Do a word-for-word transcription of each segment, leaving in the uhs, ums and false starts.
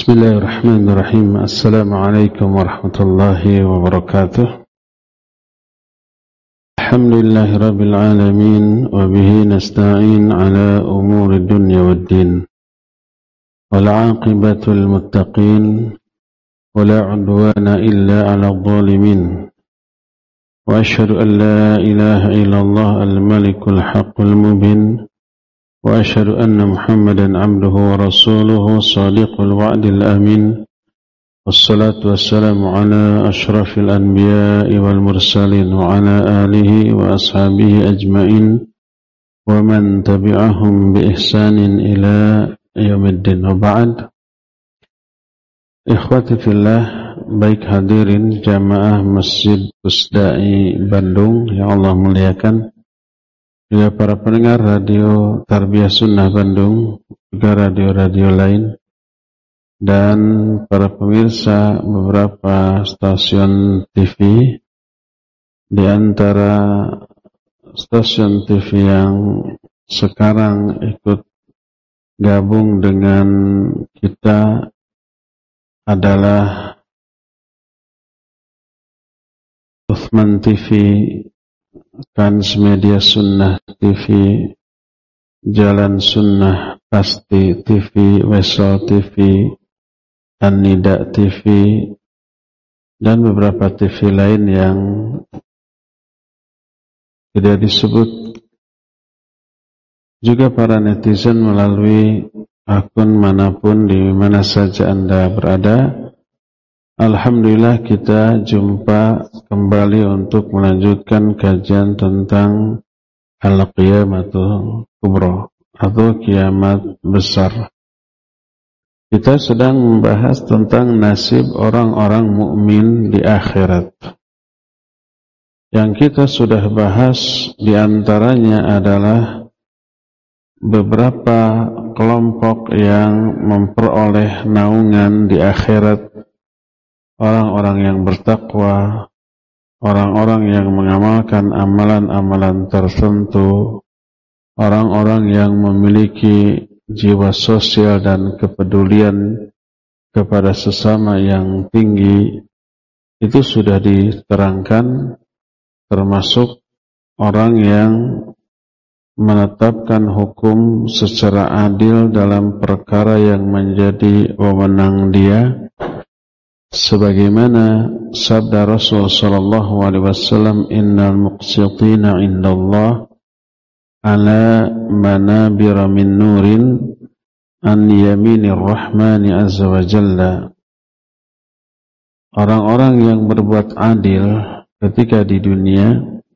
Bismillahirrahmanirrahim. Assalamualaikum warahmatullahi wabarakatuh. Alhamdulillahi rabbil alamin, wa bihi nasta'in ala umuri dunya waddin. Wal 'aqibatul muttaqin, wa la 'udwana illa 'alal zalimin. Wa asyhadu an la ilaha illallah al-malikul haqqul mubin. وأشهد أن محمدا عبده ورسوله صادق الوعد الأمين والصلاة والسلام على أشرف الأنبياء والمرسلين وعلى آله وأصحابه أجمعين ومن تبعهم بإحسان إلى يوم الدين. وبعد, ikhwati fillah, baik hadirin jamaah Masjid Pusdai Bandung yang Allah muliakan, juga para pendengar radio Tarbiyah Sunnah Bandung, juga radio-radio lain, dan para pemirsa beberapa stasiun T V. Di antara stasiun T V yang sekarang ikut gabung dengan kita adalah Uthman T V, Transmedia Sunnah T V, Jalan Sunnah Pasti T V, Wesel T V, An-Nida T V, dan beberapa T V lain yang tidak disebut. Juga para netizen melalui akun manapun di mana saja Anda berada. Alhamdulillah, kita jumpa kembali untuk melanjutkan kajian tentang Al-Qiyamatul Kubra atau kiamat besar. Kita sedang membahas tentang nasib orang-orang mukmin di akhirat. Yang kita sudah bahas diantaranya adalah beberapa kelompok yang memperoleh naungan di akhirat. Orang-orang yang bertakwa, orang-orang yang mengamalkan amalan-amalan tertentu, orang-orang yang memiliki jiwa sosial dan kepedulian kepada sesama yang tinggi, itu sudah diterangkan, termasuk orang yang menetapkan hukum secara adil dalam perkara yang menjadi wewenang dia, sebagaimana sabda Rasul sallallahu alaihi wasallam, innal muqsitina indallah ala manabira min nurin an yaminir rahmani azza wa jalla. Orang-orang yang berbuat adil ketika di dunia,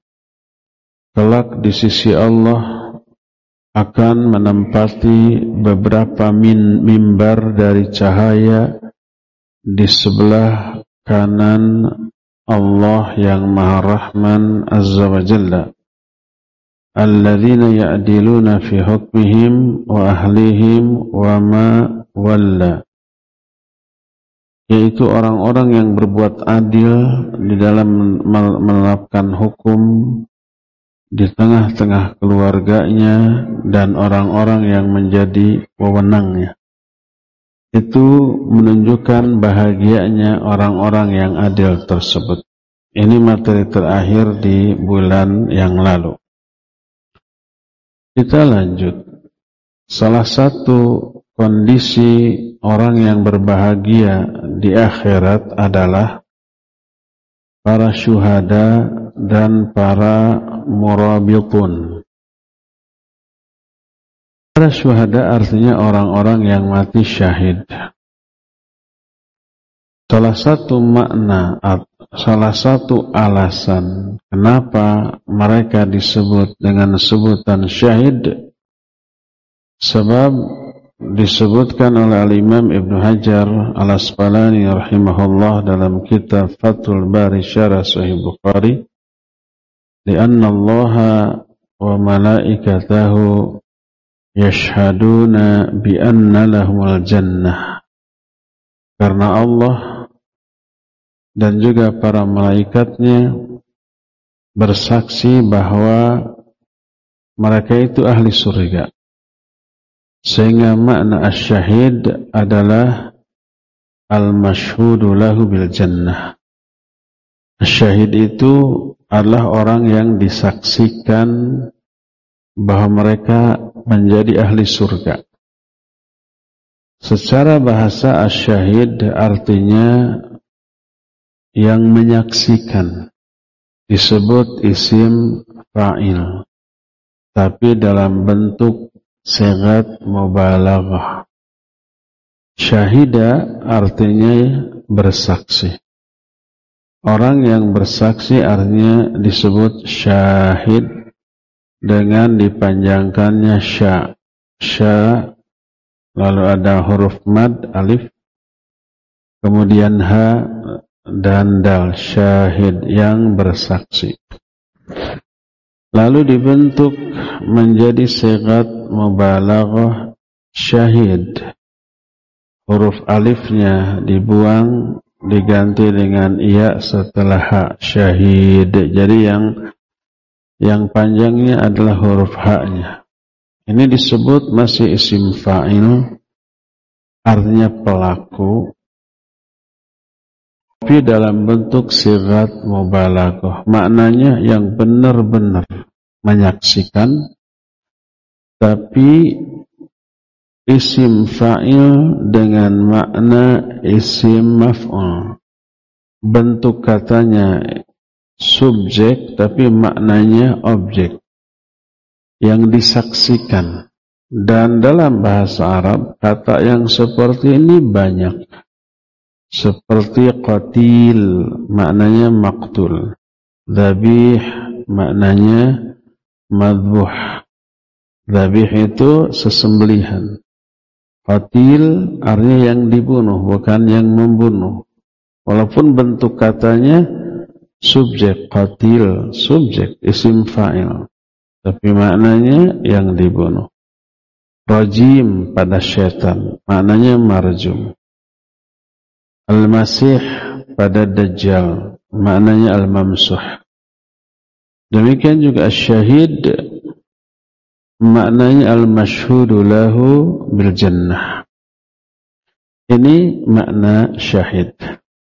kelak di sisi Allah akan menempati beberapa min mimbar dari cahaya di sebelah kanan Allah yang Maha Rahman Azza wa Jalla, alladzina ya'diluna fi hukmihim wa ahlihim wa ma walla, yaitu orang-orang yang berbuat adil di dalam menerapkan hukum di tengah-tengah keluarganya dan orang-orang yang menjadi wewenangnya. Itu menunjukkan bahagianya orang-orang yang adil tersebut. Ini materi terakhir di bulan yang lalu. Kita lanjut. Salah satu kondisi orang yang berbahagia di akhirat adalah para syuhada dan para murabitun. Para syuhada artinya orang-orang yang mati syahid. Salah satu makna, salah satu alasan kenapa mereka disebut dengan sebutan syahid, sebab disebutkan oleh Al-Imam Ibnu Hajar Al-Asqalani rahimahullah dalam kitab Fathul Bari Syarah Sahih Bukhari, li'anna Allaha wa malaikatahu yashhaduna bi anna lahumul jannah, karena Allah dan juga para malaikatnya bersaksi bahwa mereka itu ahli surga. Sehingga makna asyahid adalah al-masyhudu lahu bil jannah. Syahid itu adalah orang yang disaksikan bahwa mereka menjadi ahli surga. Secara bahasa asyahid artinya yang menyaksikan, disebut isim fa'il, tapi dalam bentuk sighat mubalaghah. Syahida artinya bersaksi. Orang yang bersaksi artinya disebut syahid dengan dipanjangkannya sya. Sya, lalu ada huruf mad, alif, kemudian ha dan dal, syahid yang bersaksi. Lalu dibentuk menjadi sighat mubalaghah syahid. Huruf alifnya dibuang, diganti dengan iya setelah ha, syahid. Jadi yang yang panjangnya adalah huruf ha-nya. Ini disebut masih isim fa'il, artinya pelaku, tapi dalam bentuk sighat mubalaghah. Maknanya yang benar-benar menyaksikan, tapi isim fa'il dengan makna isim maf'ul. Bentuk katanya subjek, tapi maknanya objek yang disaksikan. Dan dalam bahasa Arab, kata yang seperti ini banyak. Seperti qatil, maknanya maqtul. Dzabih, maknanya madbuh. Dzabih itu sesembelihan. Qatil artinya yang dibunuh, bukan yang membunuh. Walaupun bentuk katanya subjek, qatil, subjek, isim fa'il, tapi maknanya yang dibunuh. Rajim pada syaitan, maknanya marjum. Al-Masih pada Dajjal, maknanya al-mamsuh. Demikian juga syahid, maknanya al-masyhudu lahu bil jannah. Ini makna syahid.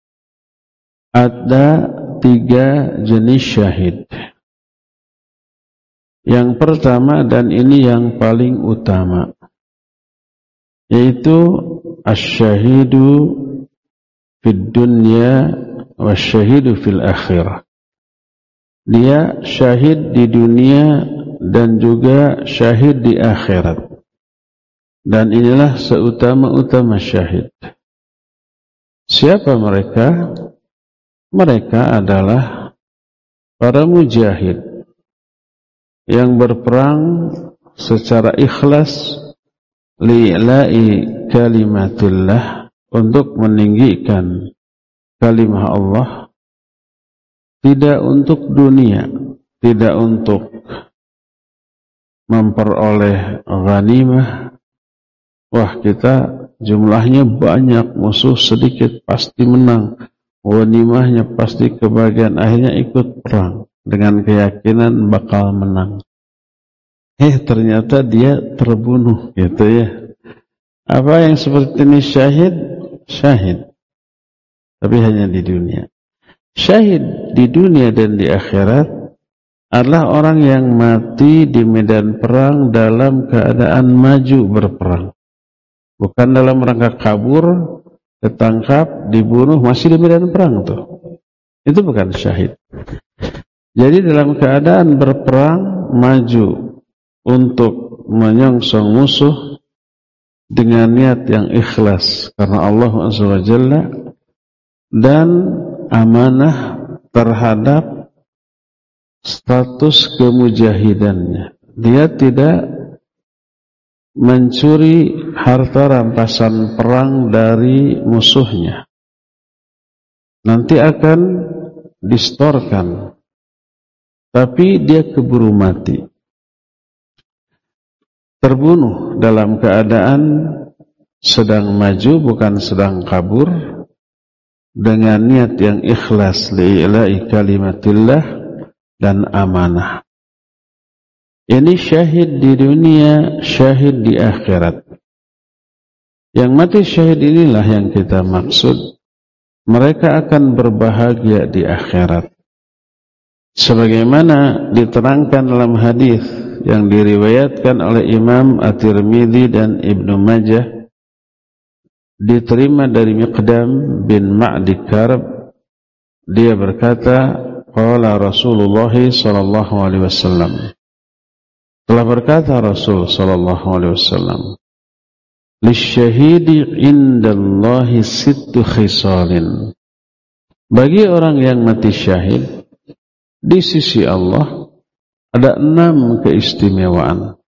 Ada tiga jenis syahid. Yang pertama, dan ini yang paling utama, yaitu asy-syahidu fid dunya wasyahidu fil akhirah. Dia syahid di dunia dan juga syahid di akhirat. Dan inilah seutama-utama syahid. Siapa mereka? Mereka adalah para mujahid yang berperang secara ikhlas li'la'i kalimatillah, untuk meninggikan kalimah Allah, tidak untuk dunia, tidak untuk memperoleh ghanimah. Wah, kita jumlahnya banyak, musuh sedikit, pasti menang, ghanimahnya pasti kebagian, akhirnya ikut perang dengan keyakinan bakal menang. Eh, ternyata dia terbunuh, gitu ya. Apa yang seperti ini syahid? Syahid, tapi hanya di dunia. Syahid di dunia dan di akhirat adalah orang yang mati di medan perang dalam keadaan maju berperang, bukan dalam rangka kabur, ketangkap, dibunuh, masih di medan perang tuh. Itu bukan syahid. Jadi dalam keadaan berperang, maju untuk menyongsong musuh dengan niat yang ikhlas karena Allah Azza wa Jalla, dan amanah terhadap status kemujahidannya. Dia tidak mencuri harta rampasan perang dari musuhnya. Nanti akan distorkan, tapi dia keburu mati, terbunuh dalam keadaan sedang maju, bukan sedang kabur, dengan niat yang ikhlas li'ila'i kalimatillah dan amanah. Ini syahid di dunia, syahid di akhirat. Yang mati syahid inilah yang kita maksud. Mereka akan berbahagia di akhirat. Sebagaimana diterangkan dalam hadis yang diriwayatkan oleh Imam At-Tirmidzi dan Ibnu Majah, diterima dari Miqdam bin Ma'di Karb, dia berkata, qala Rasulullah sallallahu alaihi wasallam, telah berkata Rasul sallallahu alaihi wasallam, lisyahidi indallahi sittu khisalin, bagi orang yang mati syahid di sisi Allah ada enam keistimewaan.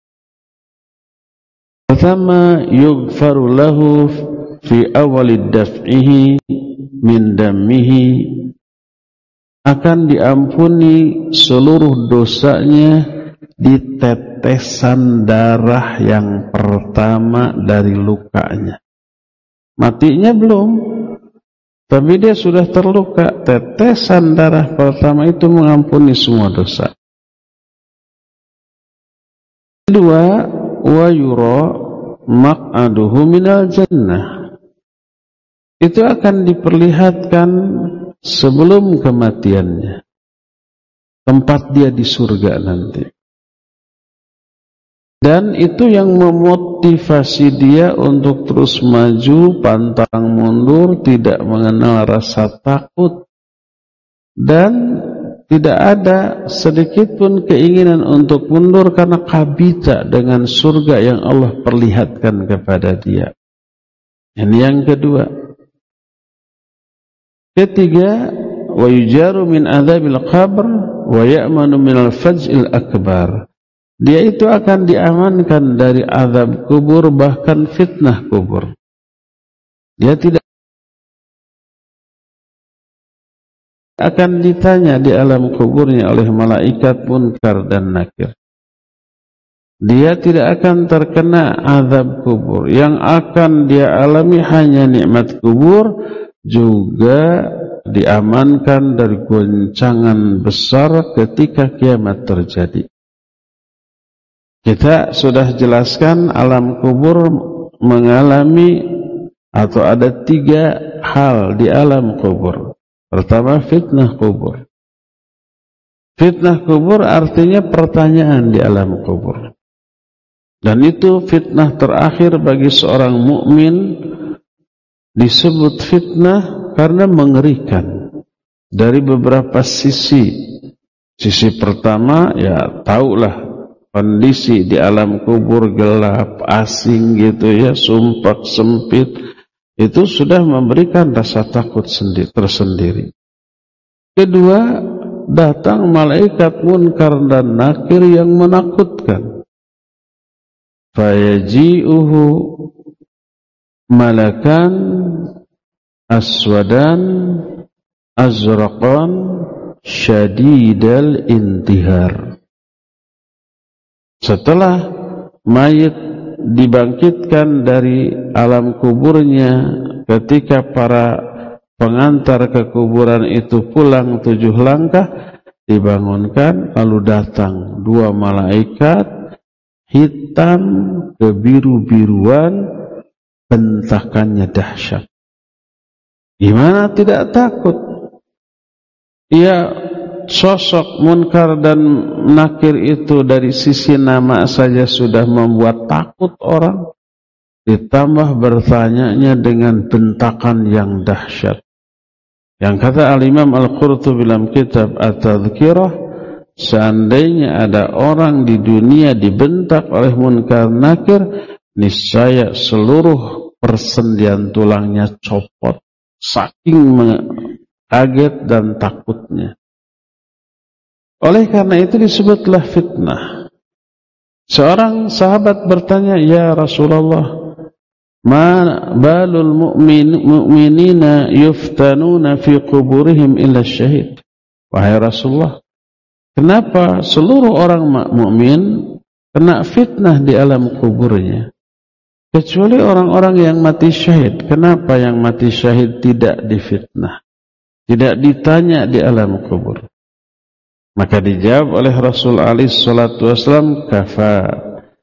Pertama, yughfaru lahu fi awalid daf'ihi min dammihi, akan diampuni seluruh dosanya di tetesan darah yang pertama dari lukanya. Matinya belum, tapi dia sudah terluka. Tetesan darah pertama itu mengampuni semua dosa. Kedua, wa yura maq'aduhu minal jannah, itu akan diperlihatkan sebelum kematiannya tempat dia di surga nanti. Dan itu yang memotivasi dia untuk terus maju, pantang mundur, tidak mengenal rasa takut, dan tidak ada sedikit pun keinginan untuk mundur karena kabita dengan surga yang Allah perlihatkan kepada dia. Ini yang kedua. Ketiga, wa yujaru min adzabil qabr wa ya'manu minal faj'il akbar. Dia itu akan diamankan dari azab kubur, bahkan fitnah kubur. Dia tidak akan ditanya di alam kuburnya oleh malaikat munkar dan nakir. Dia tidak akan terkena azab kubur. Yang akan dia alami hanya nikmat kubur, juga diamankan dari goncangan besar ketika kiamat terjadi. Kita sudah jelaskan alam kubur mengalami atau ada tiga hal di alam kubur. Pertama, fitnah kubur. Fitnah kubur artinya pertanyaan di alam kubur. Dan itu fitnah terakhir bagi seorang mukmin. Disebut fitnah karena mengerikan dari beberapa sisi. Sisi pertama, ya tahulah kondisi di alam kubur gelap, asing gitu ya, sumpek, sempit, itu sudah memberikan rasa takut sendiri, tersendiri. Kedua, datang malaikat munkar dan nakir yang menakutkan. Fayaji'uhu malakan aswadan azraqan syadidal intihar. Setelah mayit dibangkitkan dari alam kuburnya, ketika para pengantar ke kuburan itu pulang tujuh langkah, dibangunkan, lalu datang dua malaikat hitam kebiru-biruan, bentakannya dahsyat. Gimana tidak takut? Ia sosok munkar dan nakir itu dari sisi nama saja sudah membuat takut orang, ditambah bertanyanya dengan bentakan yang dahsyat. Yang kata Al-Imam Al-Qurtubi dalam kitab At-Tadhkirah, seandainya ada orang di dunia dibentak oleh munkar nakir, niscaya seluruh persendian tulangnya copot, saking kaget dan takutnya. Oleh karena itu disebutlah fitnah. Seorang sahabat bertanya, ya Rasulullah, ma balul mu'min, mu'minina yuftanuna fi kuburihim illa syahid. Wahai Rasulullah, kenapa seluruh orang mukmin kena fitnah di alam kuburnya, kecuali orang-orang yang mati syahid? Kenapa yang mati syahid tidak difitnah, tidak ditanya di alam kubur? Maka dijawab oleh Rasul alaihi salatu wasallam, kafa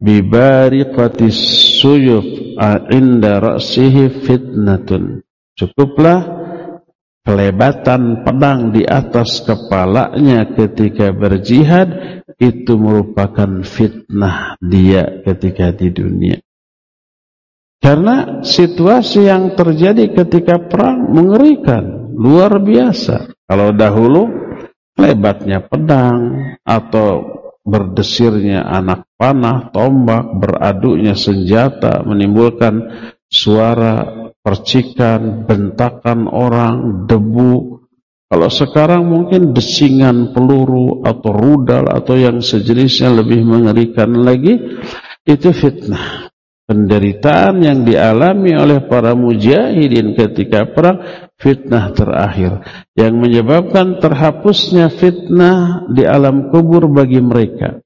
bibariqatis suyuf inda ra'sihi fitnatun. Cukuplah kelebatan pedang di atas kepalanya ketika berjihad, itu merupakan fitnah dia ketika di dunia. Karena situasi yang terjadi ketika perang mengerikan, luar biasa. Kalau dahulu lebatnya pedang atau berdesirnya anak panah, tombak, beraduknya senjata menimbulkan suara percikan, bentakan orang, debu. Kalau sekarang mungkin desingan peluru atau rudal atau yang sejenisnya lebih mengerikan lagi, itu fitnah. Penderitaan yang dialami oleh para mujahidin ketika perang, fitnah terakhir yang menyebabkan terhapusnya fitnah di alam kubur bagi mereka.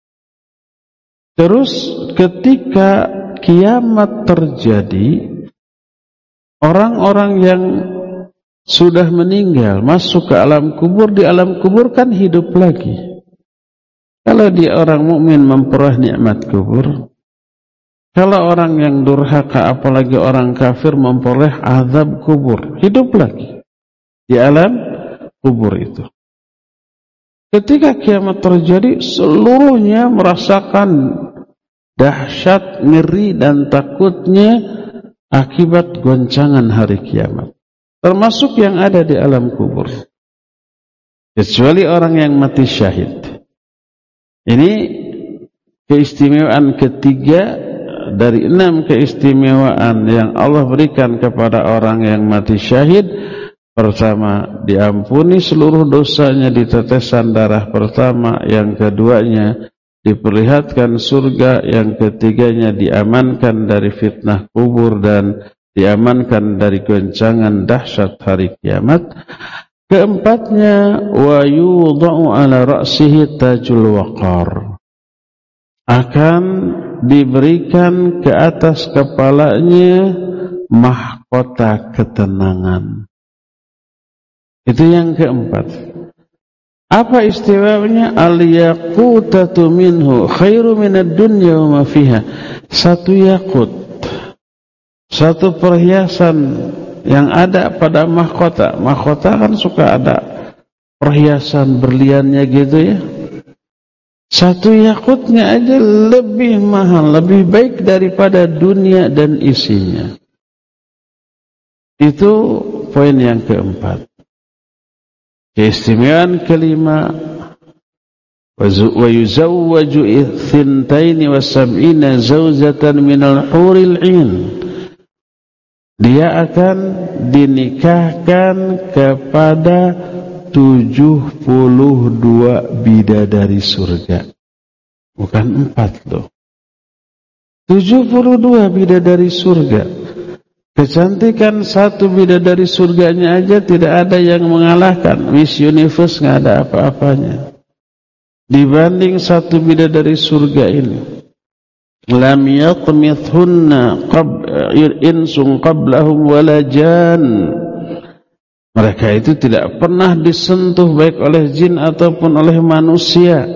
Terus ketika kiamat terjadi, orang-orang yang sudah meninggal masuk ke alam kubur, di alam kubur kan hidup lagi. Kalau dia orang mukmin memperoleh nikmat kubur, kalau orang yang durhaka apalagi orang kafir memperoleh azab kubur, hidup lagi di alam kubur itu. Ketika kiamat terjadi, seluruhnya merasakan dahsyat, ngeri dan takutnya akibat goncangan hari kiamat, termasuk yang ada di alam kubur, kecuali orang yang mati syahid. Ini keistimewaan ketiga dari enam keistimewaan yang Allah berikan kepada orang yang mati syahid. Pertama, diampuni seluruh dosanya di tetesan darah pertama. Yang keduanya, diperlihatkan surga. Yang ketiganya, diamankan dari fitnah kubur dan diamankan dari goncangan dahsyat hari kiamat. Keempatnya, wa yudha'u ala ra'sihi tajul waqar, akan diberikan ke atas kepalanya mahkota ketenangan. Itu yang keempat. Apa istimewanya? Al-yaqutatu minhu khairu minad dunya wa ma fiha. Satu yakut, satu perhiasan yang ada pada mahkota. Mahkota kan suka ada perhiasan berliannya gitu ya. Satu yakutnya aja lebih mahal, lebih baik daripada dunia dan isinya. Itu poin yang keempat. Keistimewaan kelima, wa yuzawwaju ithnataini wa sab'ina zawjatan minal huril 'ain. Dia akan dinikahkan kepada tujuh puluh dua bidadari surga. Bukan empat loh. tujuh puluh dua bidadari surga. Kecantikan satu bidadari surganya aja tidak ada yang mengalahkan. Miss Universe nggak ada apa-apanya dibanding satu bidadari surga ini. Lam yatmithunna qab insun qablahum wala jan. Mereka itu tidak pernah disentuh baik oleh jin ataupun oleh manusia.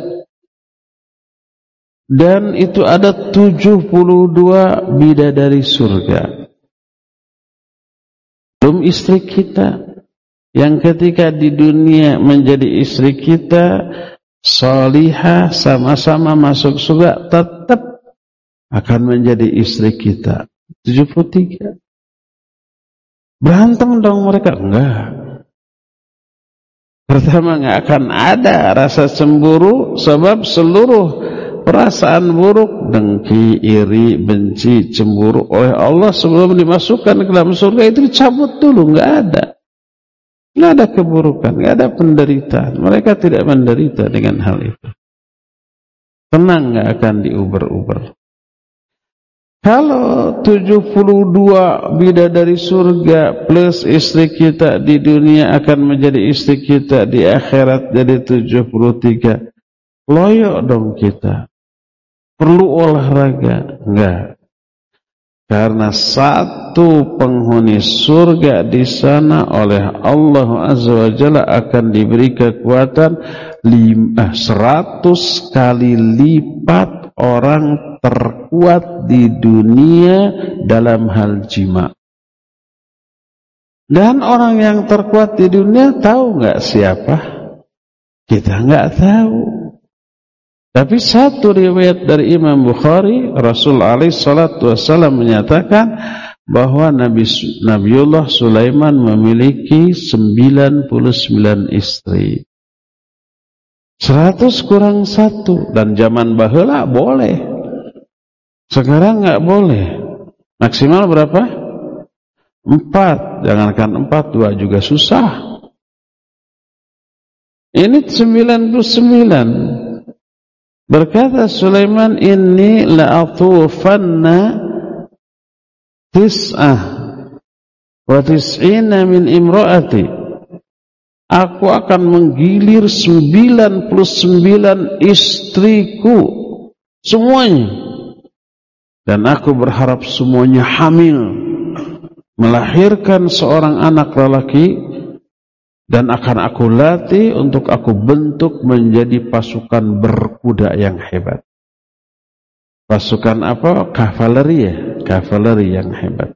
Dan itu ada tujuh puluh dua bidadari surga. Belum istri kita yang ketika di dunia menjadi istri kita salihah, sama-sama masuk surga, tetap akan menjadi istri kita. tujuh puluh tiga. Berantem dong mereka? Enggak. Pertama, enggak akan ada rasa cemburu, sebab seluruh perasaan buruk, dengki, iri, benci, cemburu oleh Allah sebelum dimasukkan ke dalam surga itu dicabut dulu. Enggak ada. Enggak ada keburukan, enggak ada penderitaan. Mereka tidak menderita dengan hal itu. Tenang, enggak akan diuber-uber. Kalau tujuh puluh dua bidadari surga plus istri kita di dunia akan menjadi istri kita di akhirat jadi tujuh puluh tiga. Loyo dong kita. Perlu olahraga? Enggak. Karena satu penghuni surga di sana oleh Allah Azza wa Jalla akan diberi kekuatan lima, seratus kali lipat orang terkuat di dunia dalam hal jima. Dan orang yang terkuat di dunia tahu nggak siapa? Kita nggak tahu. Tapi satu riwayat dari Imam Bukhari, Rasul alaihi salatu wassalam menyatakan bahwa Nabi Nabiullah Sulaiman memiliki sembilan puluh sembilan istri. seratus kurang satu, dan zaman baheula boleh. Sekarang nggak boleh. Maksimal berapa? Empat. Jangankan empat, dua juga susah. Ini sembilan puluh sembilan. Berkata Sulaiman, inni la'atufanna tis'ah wa tis'ina min imra'ati. Aku akan menggilir sembilan puluh sembilan istriku semuanya. Dan aku berharap semuanya hamil, melahirkan seorang anak lelaki. Dan akan aku latih untuk aku bentuk menjadi pasukan berkuda yang hebat. Pasukan apa? Kavaleri ya? Kavaleri yang hebat.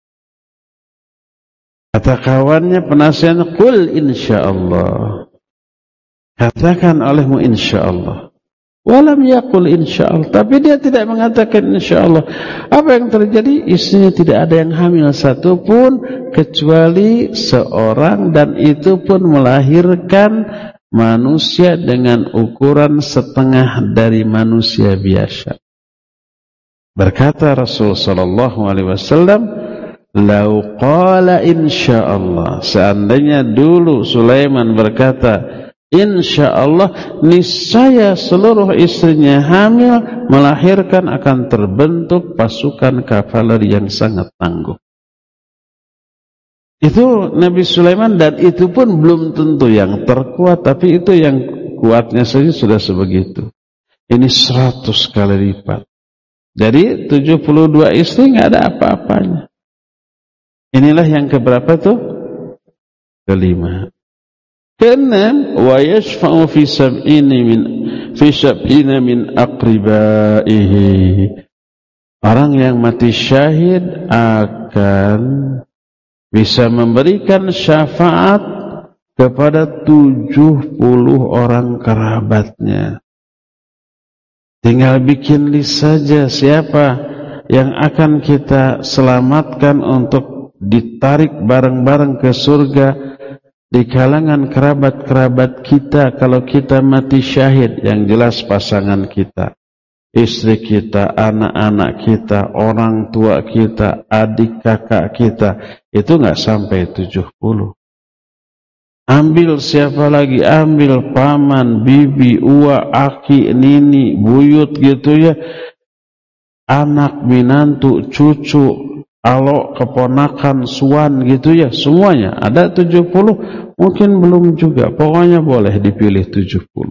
Kata kawannya penasihatnya, qul insyaallah. Katakan olehmu insyaallah. Walam yaqul insyaallah. Tapi dia tidak mengatakan insyaallah. Apa yang terjadi? Istrinya tidak ada yang hamil satupun kecuali seorang, dan itu pun melahirkan manusia dengan ukuran setengah dari manusia biasa. Berkata Rasul sallallahu alaihi wasallam, "Lau qala insyaallah." Seandainya dulu Sulaiman berkata insyaallah, niscaya seluruh istrinya hamil, melahirkan akan terbentuk pasukan kavaleri yang sangat tangguh. Itu Nabi Sulaiman, dan itu pun belum tentu yang terkuat, tapi itu yang kuatnya saja sudah sebegitu. Ini seratus kali lipat. Jadi tujuh puluh dua istri nggak ada apa-apanya. Inilah yang keberapa tuh? Kelima. Keenam, wa yashfa'u fi sab'ina min fi sab'ina min aqribaihi. Orang yang mati syahid akan bisa memberikan syafaat kepada tujuh puluh orang kerabatnya. Tinggal bikin list saja siapa yang akan kita selamatkan untuk ditarik bareng-bareng ke surga di kalangan kerabat-kerabat kita kalau kita mati syahid. Yang jelas pasangan kita, istri kita, anak-anak kita, orang tua kita, adik kakak kita, itu nggak sampai tujuh puluh. Ambil siapa lagi? Ambil paman, bibi, uwa, aki, nini, buyut gitu ya, anak, minantu, cucu, alo, keponakan, suan gitu ya, semuanya. Ada tujuh puluh, mungkin belum juga, pokoknya boleh dipilih tujuh puluh.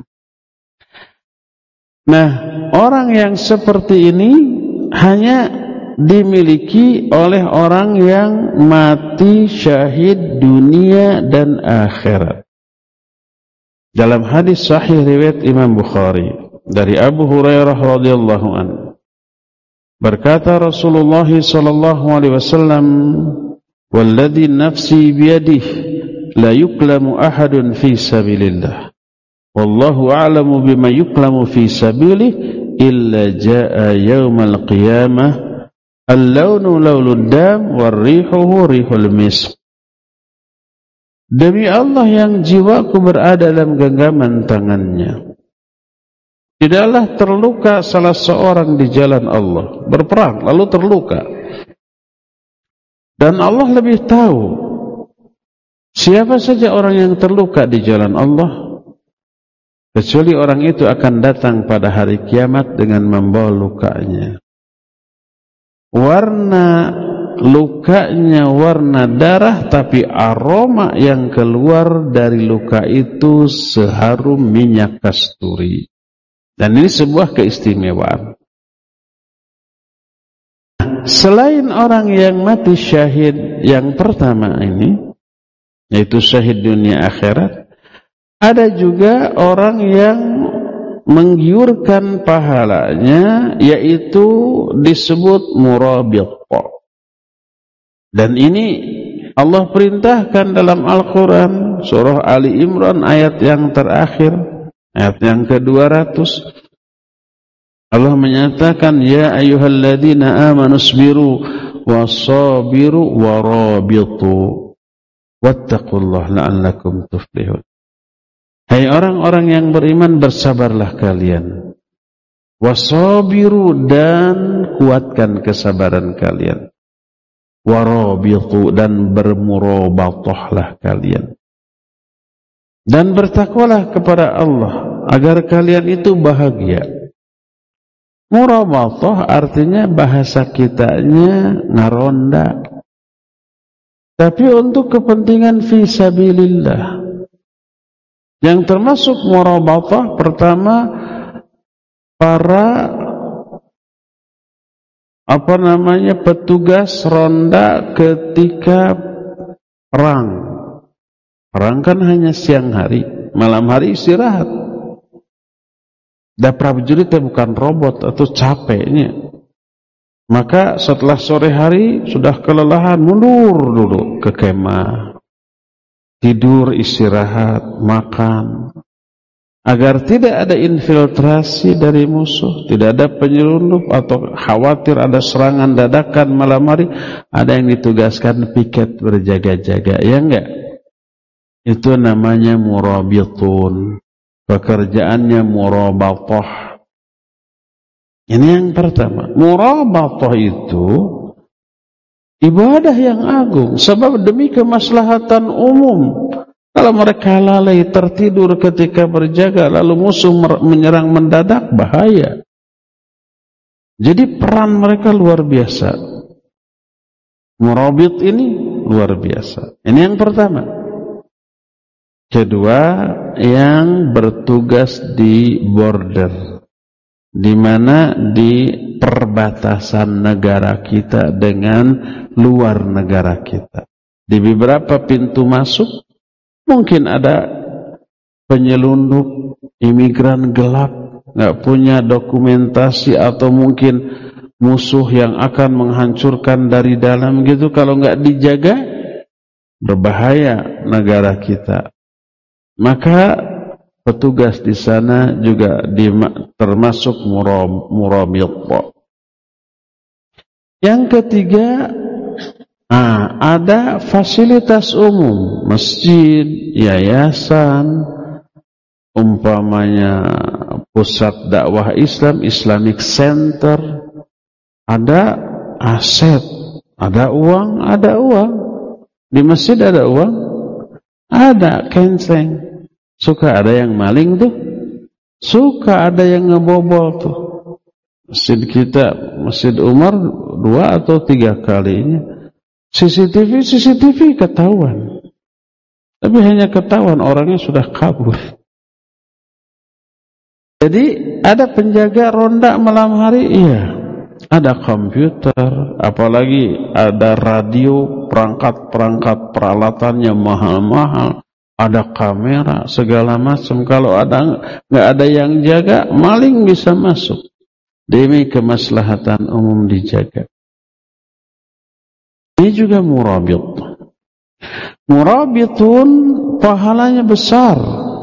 Nah, orang yang seperti ini hanya dimiliki oleh orang yang mati syahid dunia dan akhirat. Dalam hadis sahih riwayat Imam Bukhari dari Abu Hurairah radhiyallahu anhu, berkata Rasulullah sallallahu alaihi wasallam, "Walladzi nafsi biyadihi la yuklamu ahadun fi sabilillah. Wallahu a'lamu bima yuklamu fi sabilihi illa jaa'a yaumal qiyamah al-launu laulud dam war-rihuhu rihul misk." Demi Allah yang jiwaku berada dalam genggaman tangannya, tidaklah terluka salah seorang di jalan Allah, berperang lalu terluka, dan Allah lebih tahu siapa saja orang yang terluka di jalan Allah, kecuali orang itu akan datang pada hari kiamat dengan membawa lukanya. Warna lukanya warna darah, tapi aroma yang keluar dari luka itu seharum minyak kasturi. Dan ini sebuah keistimewaan. selain orang yang mati syahid yang pertama ini, yaitu syahid dunia akhirat, ada juga orang yang menggiurkan pahalanya, yaitu disebut murabit. Dan ini Allah perintahkan dalam Al-Quran surah Ali Imran ayat yang terakhir, ayat yang ke dua ratus. Allah menyatakan, ya ayyuhalladzina amanu isbiru wasabiru warabitu wattaqullaha la'allakum tuflihun. Hai orang-orang yang beriman, bersabarlah kalian. Wasabiru, dan kuatkan kesabaran kalian. Warabitu, dan bermurabatohlah kalian. Dan bertakwalah kepada Allah agar kalian itu bahagia. Murabatoh artinya bahasa kitanya ngaronda, tapi untuk kepentingan fisabilillah. Yang termasuk murabatoh pertama, para apa namanya petugas ronda ketika perang. Perang kan hanya siang hari, malam hari istirahat. Da prajurit bukan robot atau capeknya. Maka setelah sore hari sudah kelelahan, mundur dulu ke kemah. Tidur, istirahat, makan. Agar tidak ada infiltrasi dari musuh, tidak ada penyelundup atau khawatir ada serangan dadakan malam hari, ada yang ditugaskan piket berjaga-jaga, ya enggak? Itu namanya murabitun. Pekerjaannya murabatoh. Ini yang pertama. Murabatoh itu ibadah yang agung, sebab demi kemaslahatan umum. Kalau mereka lalai tertidur ketika berjaga, lalu musuh menyerang mendadak, bahaya. Jadi peran mereka luar biasa. Murabit ini luar biasa. Ini yang pertama. Kedua, yang bertugas di border, di mana di perbatasan negara kita dengan luar negara kita. Di beberapa pintu masuk mungkin ada penyelundup, imigran gelap, nggak punya dokumentasi, atau mungkin musuh yang akan menghancurkan dari dalam gitu. Kalau nggak dijaga, berbahaya negara kita. Maka petugas di sana juga di, termasuk murabit. Yang ketiga, nah, ada fasilitas umum, masjid, yayasan, umpamanya pusat dakwah Islam, Islamic Center, ada aset, ada uang, ada uang. Di masjid ada uang, ada kenceng. Suka ada yang maling tuh, suka ada yang ngebobol tuh. Masjid kita, Masjid Umar, dua atau tiga kalinya C C T V, C C T V ketahuan. Tapi hanya ketahuan orangnya sudah kabur. Jadi ada penjaga ronda malam hari, iya. Ada komputer, apalagi ada radio, perangkat-perangkat peralatannya mahal-mahal, ada kamera, segala macam. Kalau ada nggak ada yang jaga, maling bisa masuk. Demi kemaslahatan umum dijaga. Ini juga murabit. Murabitun pahalanya besar.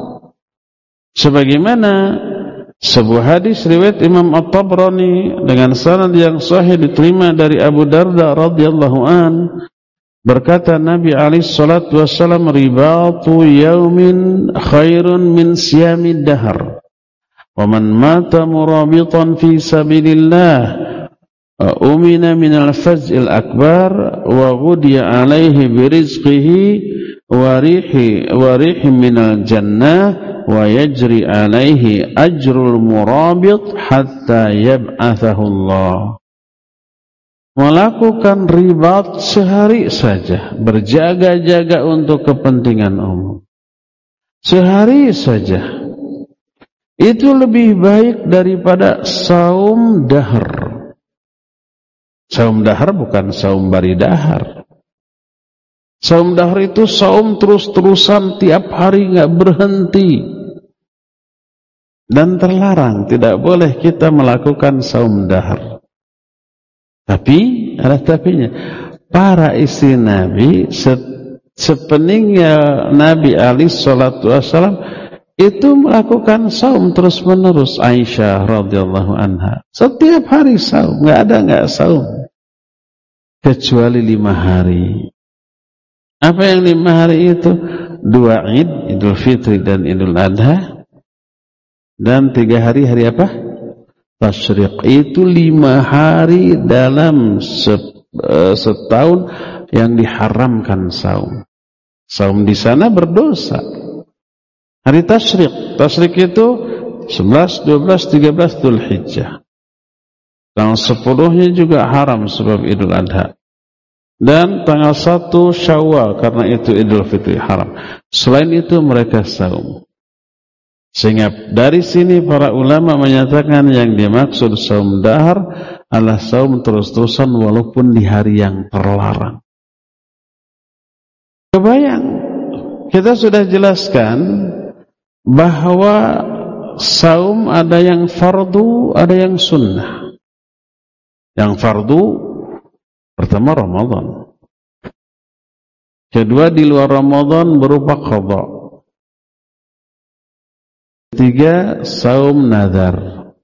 Sebagaimana sebuah hadis riwayat Imam At-Tabrani dengan sanad yang sahih diterima dari Abu Darda radhiyallahu an, berkata Nabi alaihi salatu wasallam, ribatu yaumin khairun min siyamid dahr. Wa man mata murabitan fi sabilillah umina minal faz'il akbar wa ghudiya alaihi birizqihi wa rihi wa rihi minal jannah wa yajri alaihi ajrul murabit hatta yab'athahu Allah. Melakukan ribat sehari saja, berjaga-jaga untuk kepentingan umum, sehari saja, itu lebih baik daripada saum dahr. Saum dahar bukan saum bari dahar. Saum dahar itu saum terus-terusan tiap hari nggak berhenti. Dan terlarang, tidak boleh kita melakukan saum dahar. Tapi, ada tapinya. Para istri Nabi, sepeningnya Nabi alaihi salatu wassalam, itu melakukan saum terus-menerus. Aisyah radhiyallahu anha. Setiap hari saum, nggak ada nggak saum. Kecuali lima hari. Apa yang lima hari itu? Dua Id, Idul Fitri dan Idul Adha. Dan tiga hari, hari apa? Tasyriq. Itu lima hari dalam setahun yang diharamkan saum. Saum di sana berdosa. Hari Tasyriq. Tasyriq itu sebelas, dua belas, tiga belas Dzulhijjah. Tanggal sepuluhnya juga haram sebab Idul Adha. Dan tanggal satu Syawal karena itu Idul Fitri haram. Selain itu mereka saum. Sehingga dari sini para ulama menyatakan yang dimaksud saum dahar adalah saum terus-terusan walaupun di hari yang terlarang. Kebayang, kita sudah jelaskan bahwa saum ada yang fardu, ada yang sunnah. Yang fardu pertama Ramadan. Kedua di luar Ramadan berupa qadha. Ketiga saum nazar.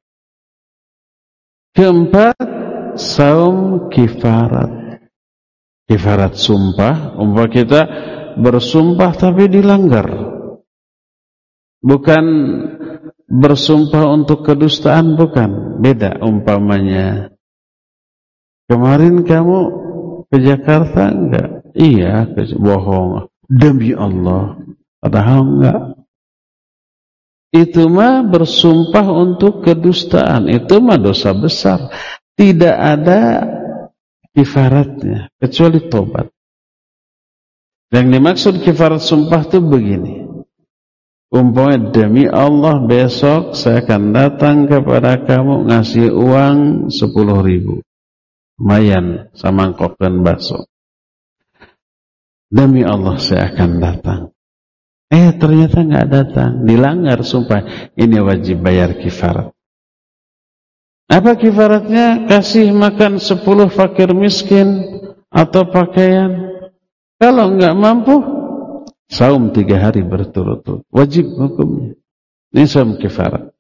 Keempat saum kifarat. Kifarat sumpah, umpama kita bersumpah tapi dilanggar. Bukan bersumpah untuk kedustaan, bukan. Beda umpamanya. Kemarin kamu ke Jakarta enggak? Iya, bohong. Demi Allah. Padahal enggak. Itu mah bersumpah untuk kedustaan. Itu mah dosa besar. Tidak ada kifaratnya kecuali tobat. Yang dimaksud kifarat sumpah itu begini. Umpamanya demi Allah besok saya akan datang kepada kamu ngasih uang sepuluh ribu. Lumayan samangkok dan bakso. Demi Allah saya akan datang. Eh ternyata nggak datang, dilanggar sumpah. Ini wajib bayar kifarat. Apa kifaratnya? Kasih makan sepuluh fakir miskin atau pakaian. Kalau nggak mampu, saum tiga hari berturut-turut. Wajib hukumnya. Ini saum kifarat.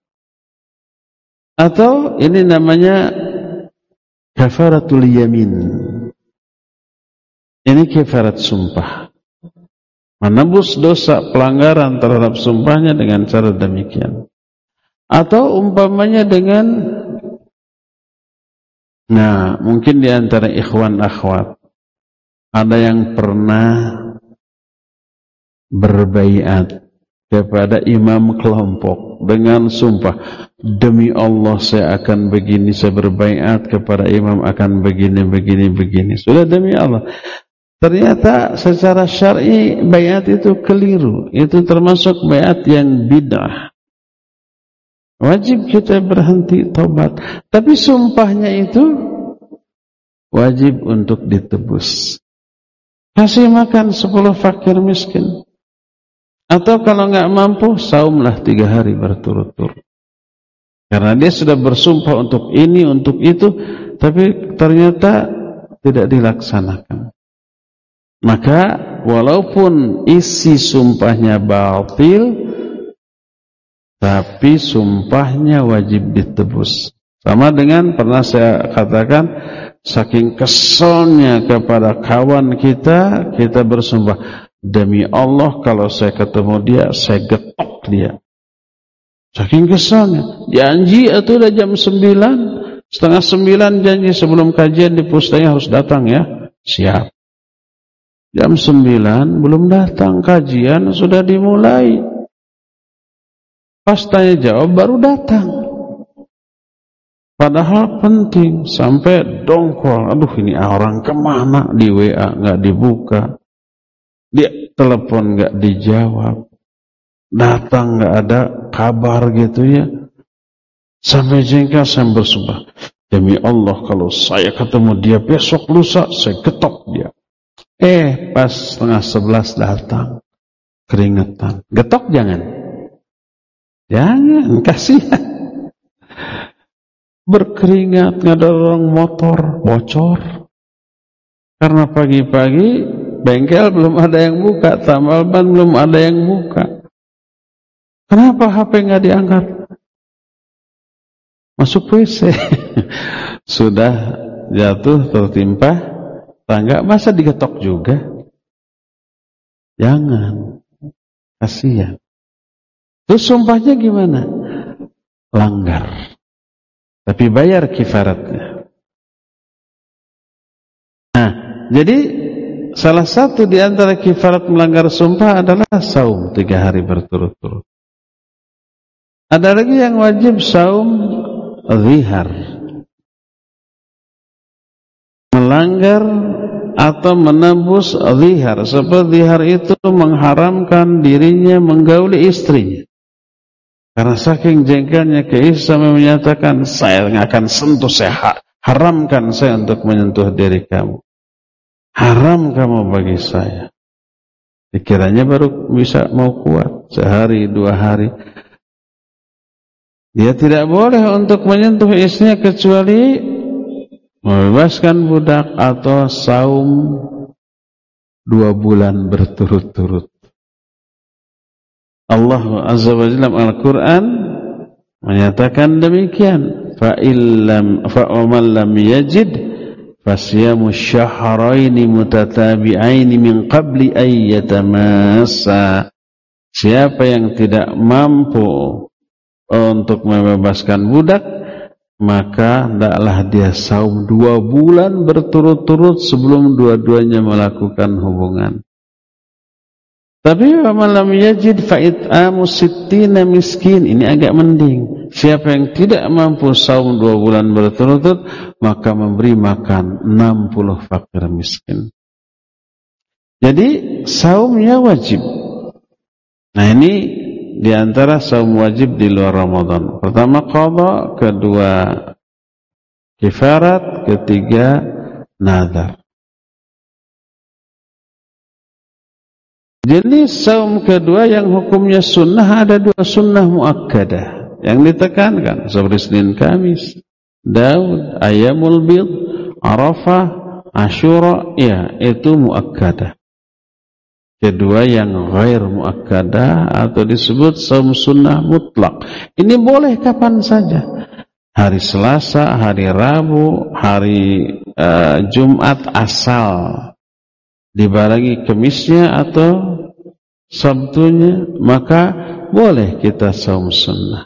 Atau ini namanya kafaratul yamin. Ini kifarat sumpah. Menebus dosa pelanggaran terhadap sumpahnya dengan cara demikian. Atau umpamanya dengan, nah mungkin di antara ikhwan akhwat ada yang pernah berbaiat kepada imam kelompok dengan sumpah, demi Allah saya akan begini, saya berbaiat kepada imam akan begini, begini, begini. Sudah demi Allah. Ternyata secara syar'i baiat itu keliru. Itu termasuk baiat yang bid'ah. Wajib kita berhenti taubat. Tapi sumpahnya itu wajib untuk ditebus. Kasih makan sepuluh fakir miskin. Atau kalau nggak mampu, saumlah tiga hari berturut-turut. Karena dia sudah bersumpah untuk ini, untuk itu, tapi ternyata tidak dilaksanakan. Maka walaupun isi sumpahnya batil, tapi sumpahnya wajib ditebus. Sama dengan pernah saya katakan, saking keselnya kepada kawan kita, kita bersumpah, demi Allah kalau saya ketemu dia, saya getok dia. Saking keselnya. Janji itu udah jam sembilan, setengah sembilan janji sebelum kajian di pustanya harus datang ya. Siap. Jam sembilan belum datang, kajian sudah dimulai. Pas tanya jawab baru datang. Padahal penting, sampai dongkol. Aduh ini orang kemana? Di W A nggak dibuka, dia telepon nggak dijawab, datang nggak ada kabar gitu ya. Sampai jengkel saya bersumpah, Demi Allah, kalau saya ketemu dia besok lusa, saya getok dia. Eh, pas setengah sebelas datang, keringetan. Getok jangan. Jangan, kasihan. Berkeringat, ngedorong motor, bocor. Karena pagi-pagi, bengkel belum ada yang buka, tambal ban belum ada yang buka. Kenapa H P nggak diangkat? Masuk W C. Sudah jatuh, tertimpa tangga, masa digetok juga? Jangan. Kasihan. Terus sumpahnya gimana? Langgar. Tapi bayar kifaratnya. Nah, jadi salah satu di antara kifarat melanggar sumpah adalah saum tiga hari berturut-turut. Ada lagi yang wajib saum zihar. Melanggar atau menembus zihar. Sebab zihar itu mengharamkan dirinya menggauli istrinya. Karena saking jengkelnya ke istri sampai menyatakan, saya nggak akan sentuh, saya haramkan saya untuk menyentuh diri kamu. Haram kamu bagi saya. Pikirannya baru bisa mau kuat sehari dua hari. Dia tidak boleh untuk menyentuh istrinya kecuali membebaskan budak atau saum dua bulan berturut-turut. Allah Azza wa Jalla dalam Al-Quran menyatakan demikian. Fa illam fa man lam yajid fasyamu syahraini mutatabi'aini min qabli ay yatamassa. Siapa yang tidak mampu untuk membebaskan budak, maka hendaklah dia saum dua bulan berturut-turut sebelum dua-duanya melakukan hubungan. Tapi malam yajid fa'it'amu sittina miskin. Ini agak mending. Siapa yang tidak mampu saum dua bulan berturut-turut, maka memberi makan enam puluh fakir miskin. Jadi saumnya wajib. Nah, ini di antara saum wajib di luar Ramadan. Pertama qadha, kedua kifarat, ketiga nadar. Jenis saum kedua yang hukumnya sunnah, ada dua sunnah muakkadah yang ditekankan seperti Senin Kamis, Daud, Ayyamul Bid, Arafah, Asyura, ya itu muakkadah. Kedua yang ghair muakkadah atau disebut saum sunnah mutlak. Ini boleh kapan saja. Hari Selasa, hari Rabu, hari uh, Jumat asal dibarengi Kemisnya atau Sabtunya, maka boleh kita saum sunnah.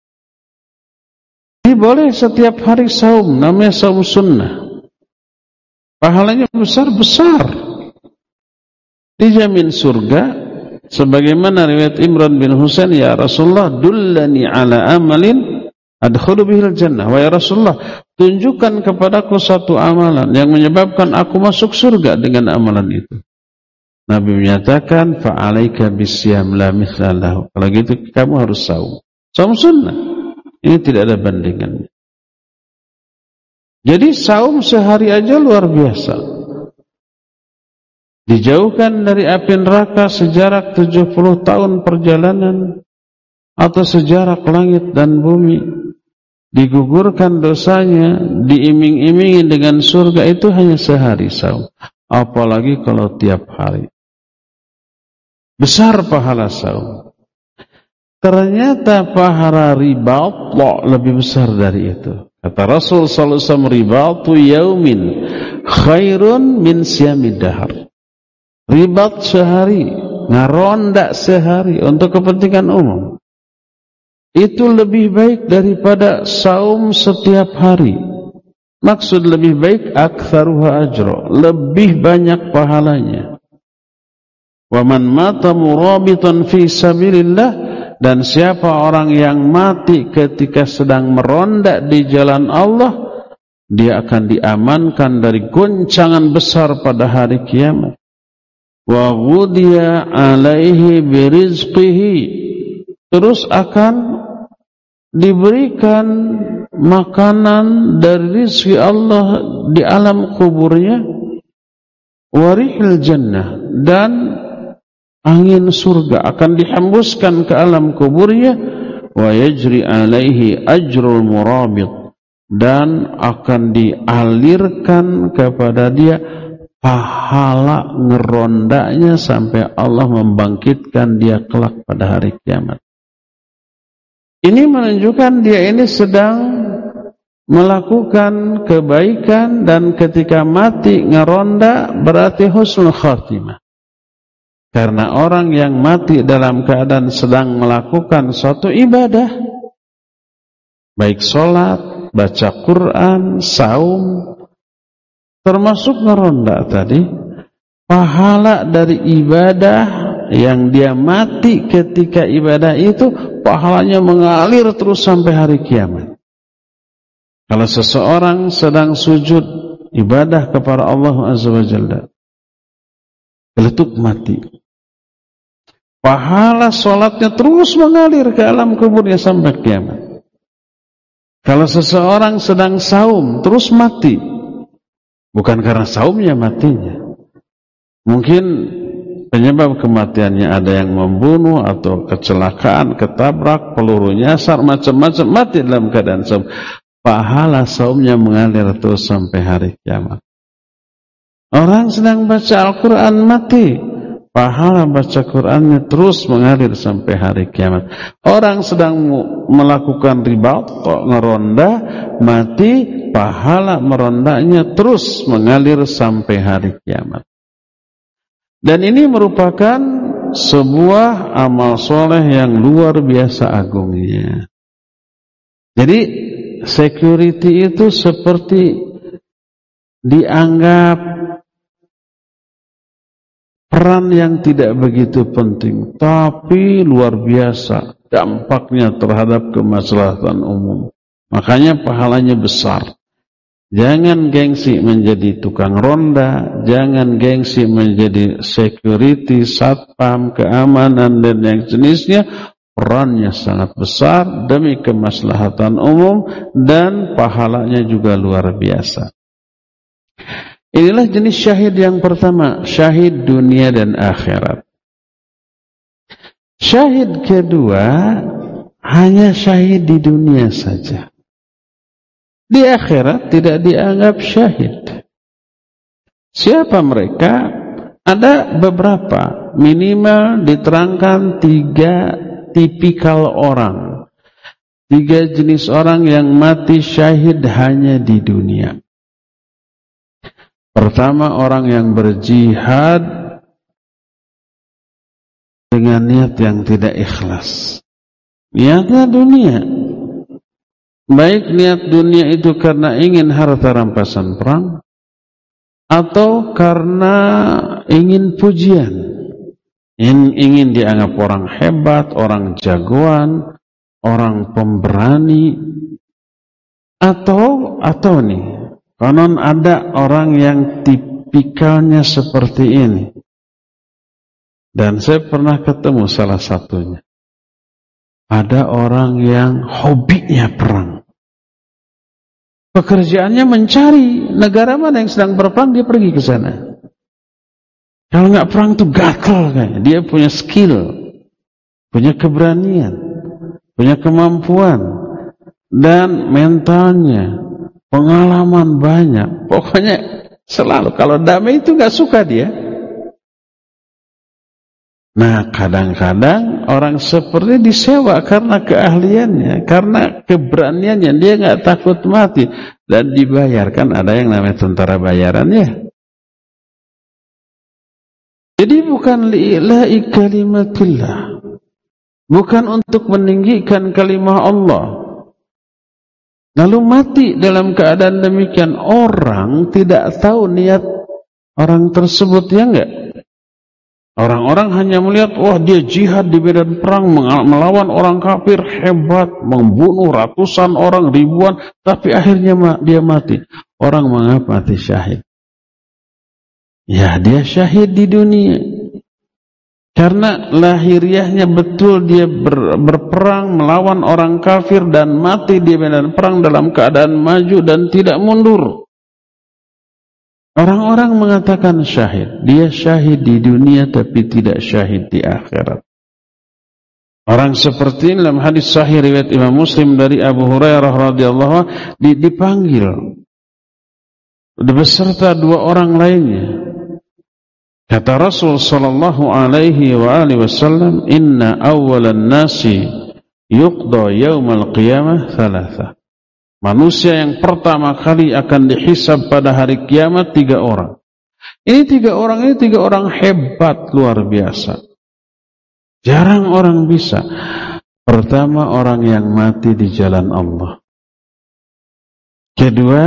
Ini boleh setiap hari saum, namanya saum sunnah. Pahalanya besar-besar. Dijamin surga. Sebagaimana riwayat Imran bin Husain, ya Rasulullah, dullani ala amalin adkhulu bihil jannah. Wa ya Rasulullah, tunjukkan kepadaku satu amalan yang menyebabkan aku masuk surga dengan amalan itu. Nabi menyatakan, fa'alaika bisyam la mislalahu. Kalau gitu kamu harus saum. Saum sunnah. Ini tidak ada bandingannya. Jadi saum sehari aja luar biasa. Dijauhkan dari api neraka sejarak tujuh puluh tahun perjalanan atau sejarak langit dan bumi. Digugurkan dosanya, diiming-imingi dengan surga, itu hanya sehari saum. Apalagi kalau tiap hari. Besar pahala saum. Ternyata pahala ribat lebih besar dari itu. Kata Rasul sallallahu alaihi wasallam, ribatu yaumin khairun min siyamid dahar. Ribat sehari, ngaronda sehari untuk kepentingan umum, itu lebih baik daripada saum setiap hari. Maksud lebih baik, aktsaruha ajra, lebih banyak pahalanya. Wa man mata murabitan fi sabilillah, dan siapa orang yang mati ketika sedang meronda di jalan Allah, dia akan diamankan dari goncangan besar pada hari kiamat. Wa ghudiya alaihi birizqihi, terus akan diberikan makanan dari rizki Allah di alam kuburnya, warihil jannah, dan angin surga akan dihembuskan ke alam kuburnya, wa yajri alaihi ajrul murabit, dan akan dialirkan kepada dia pahala ngerondanya sampai Allah membangkitkan dia kelak pada hari kiamat. Ini menunjukkan dia ini sedang melakukan kebaikan, dan ketika mati ngeronda berarti husnul khatimah. Karena orang yang mati dalam keadaan sedang melakukan suatu ibadah, baik sholat, baca Quran, saum, termasuk ngeronda tadi, pahala dari ibadah yang dia mati ketika ibadah itu, pahalanya mengalir terus sampai hari kiamat. Kalau seseorang sedang sujud ibadah kepada Allah Azza wa Jalla, geletuk mati, pahala sholatnya terus mengalir ke alam kuburnya sampai kiamat. Kalau seseorang sedang saum terus mati, bukan karena saumnya matinya, mungkin penyebab kematiannya ada yang membunuh atau kecelakaan, ketabrak, peluru nyasar, macam-macam, mati dalam keadaan saum. Pahala saumnya mengalir terus sampai hari kiamat. Orang sedang baca Al-Quran mati, pahala baca Qurannya terus mengalir sampai hari kiamat. Orang sedang melakukan riba, ngeronda, mati, pahala merondanya terus mengalir sampai hari kiamat. Dan ini merupakan sebuah amal soleh yang luar biasa agungnya. Jadi security itu seperti dianggap peran yang tidak begitu penting, tapi luar biasa dampaknya terhadap kemaslahatan umum. Makanya pahalanya besar. Jangan gengsi menjadi tukang ronda, jangan gengsi menjadi security, satpam, keamanan, dan yang jenisnya. Perannya sangat besar demi kemaslahatan umum, dan pahalanya juga luar biasa. Inilah jenis syahid yang pertama, syahid dunia dan akhirat. Syahid kedua hanya syahid di dunia saja. Di akhirat tidak dianggap syahid. Siapa mereka? Ada beberapa, minimal diterangkan tiga tipikal orang, tiga jenis orang yang mati syahid hanya di dunia. Pertama, orang yang berjihad dengan niat yang tidak ikhlas. Niatnya dunia. Baik niat dunia itu karena ingin harta rampasan perang, atau karena ingin pujian, ingin, ingin dianggap orang hebat, orang jagoan, orang pemberani, atau atau nih, konon ada orang yang tipikalnya seperti ini, dan saya pernah ketemu salah satunya. Ada orang yang hobinya perang. Pekerjaannya mencari negara mana yang sedang berperang, dia pergi ke sana. Kalau nggak perang tuh gatel kayaknya. Dia punya skill, punya keberanian, punya kemampuan, dan mentalnya, pengalaman banyak. Pokoknya selalu kalau damai itu nggak suka dia. Nah, kadang-kadang orang seperti disewa karena keahliannya, karena keberaniannya, dia nggak takut mati dan dibayarkan. Ada yang namanya tentara bayaran ya. Jadi bukan li'ila'i kalimatillah, bukan untuk meninggikan kalimah Allah, lalu mati dalam keadaan demikian. Orang tidak tahu niat orang tersebut, ya enggak? Orang-orang hanya melihat, wah dia jihad di medan perang, melawan orang kafir, hebat, membunuh ratusan orang, ribuan, tapi akhirnya dia mati. Orang menganggap mati syahid. Ya, dia syahid di dunia. Karena lahiriahnya betul dia ber, berperang melawan orang kafir dan mati di medan perang dalam keadaan maju dan tidak mundur. Orang-orang mengatakan syahid. Dia syahid di dunia tapi tidak syahid di akhirat. Orang seperti ini dalam hadis sahih riwayat Imam Muslim dari Abu Hurairah radhiyallahu anhu dipanggil beserta dua orang lainnya. Kata Rasul sallallahu alaihi wa alihi wasallam, "Inna awwalan nasi yuqda yaumal qiyamah thalatha." Manusia yang pertama kali akan dihisab pada hari kiamat tiga orang. Ini tiga orang ini tiga orang hebat luar biasa. Jarang orang bisa. Pertama, orang yang mati di jalan Allah. Kedua,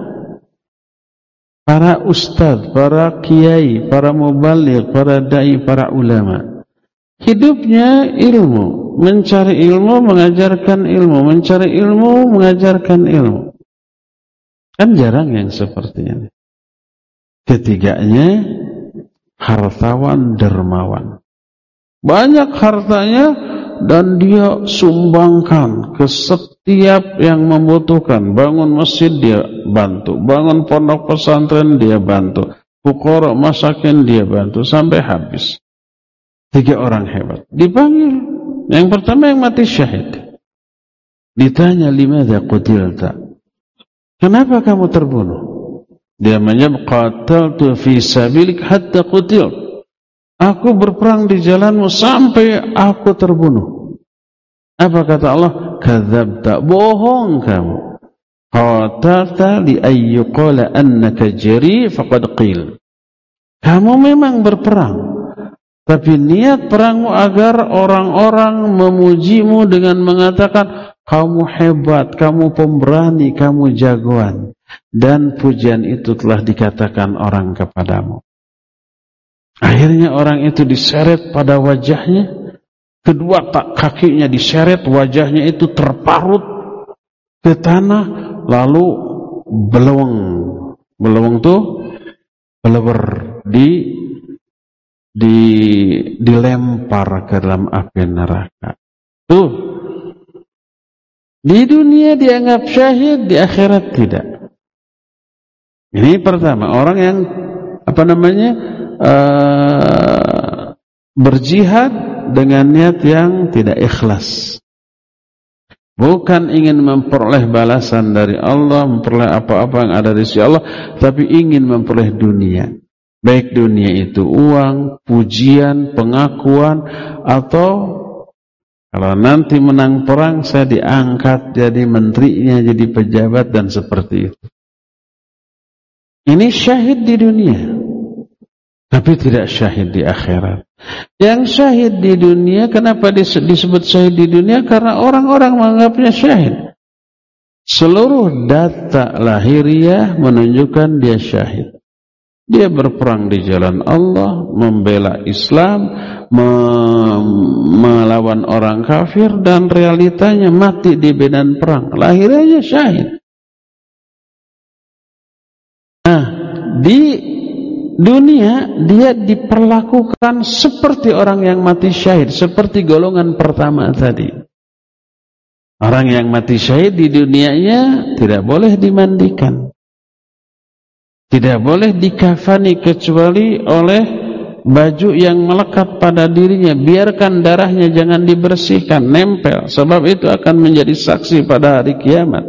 para ustadz, para kiai, para mubaligh, para dai, para ulama. Hidupnya ilmu, mencari ilmu, mengajarkan ilmu, mencari ilmu, mengajarkan ilmu. Kan jarang yang seperti ini. Ketiganya, hartawan dermawan. Banyak hartanya dan dia sumbangkan ke setiap yang membutuhkan. Bangun masjid dia bantu, bangun pondok pesantren dia bantu, fuqara masakin dia bantu sampai habis. Tiga orang hebat dipanggil. Yang pertama yang mati syahid. Ditanya, limadza qutilta? Kenapa kamu terbunuh? Dia menjawab, qataltu fi sabilik hatta qutiltu. Aku berperang di jalanmu sampai aku terbunuh. Apa kata Allah? Kadzabta, bohong kamu. Qatalta li ayyuqala annaka jari faqad qil. Kamu memang berperang, tapi niat perangmu agar orang-orang memujimu dengan mengatakan kamu hebat, kamu pemberani, kamu jagoan. Dan pujian itu telah dikatakan orang kepadamu. Akhirnya orang itu diseret pada wajahnya, kedua tak kakinya diseret, wajahnya itu terparut ke tanah, lalu beleweng, beleweng itu belewer, di, di dilempar ke dalam api neraka. Tuh, di dunia dianggap syahid, di akhirat tidak. Ini pertama, orang yang apa namanya? Uh, berjihad dengan niat yang tidak ikhlas, bukan ingin memperoleh balasan dari Allah, memperoleh apa-apa yang ada di sisi Allah, tapi ingin memperoleh dunia, baik dunia itu uang, pujian, pengakuan, atau kalau nanti menang perang saya diangkat jadi menterinya, jadi pejabat dan seperti itu. Ini syahid di dunia, tapi tidak syahid di akhirat. Yang syahid di dunia, kenapa disebut syahid di dunia? Karena orang-orang menganggapnya syahid. Seluruh data lahiriah menunjukkan dia syahid. Dia berperang di jalan Allah, membela Islam, melawan orang kafir, dan realitanya mati di medan perang. Lahiriahnya syahid. Nah, di dunia dia diperlakukan seperti orang yang mati syahid, seperti golongan pertama tadi. Orang yang mati syahid di dunianya tidak boleh dimandikan, tidak boleh dikafani kecuali oleh baju yang melekat pada dirinya. Biarkan darahnya jangan dibersihkan, nempel, sebab itu akan menjadi saksi pada hari kiamat.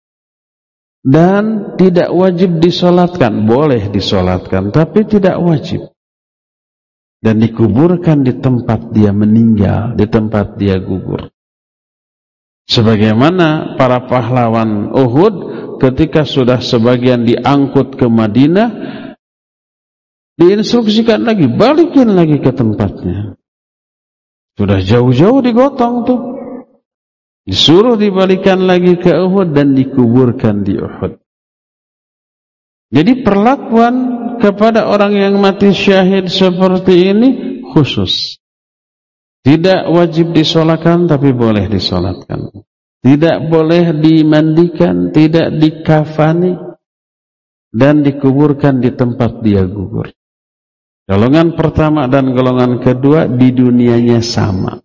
Dan tidak wajib disolatkan, boleh disolatkan, tapi tidak wajib. Dan dikuburkan di tempat dia meninggal, di tempat dia gugur. Sebagaimana para pahlawan Uhud, ketika sudah sebagian diangkut ke Madinah, diinstruksikan lagi, balikin lagi ke tempatnya. Sudah jauh-jauh digotong tuh. Disuruh dibalikan lagi ke Uhud dan dikuburkan di Uhud. Jadi perlakuan kepada orang yang mati syahid seperti ini khusus. Tidak wajib disolatkan, tapi boleh disolatkan. Tidak boleh dimandikan, tidak dikafani, dan dikuburkan di tempat dia gugur. Golongan pertama dan golongan kedua di dunianya sama,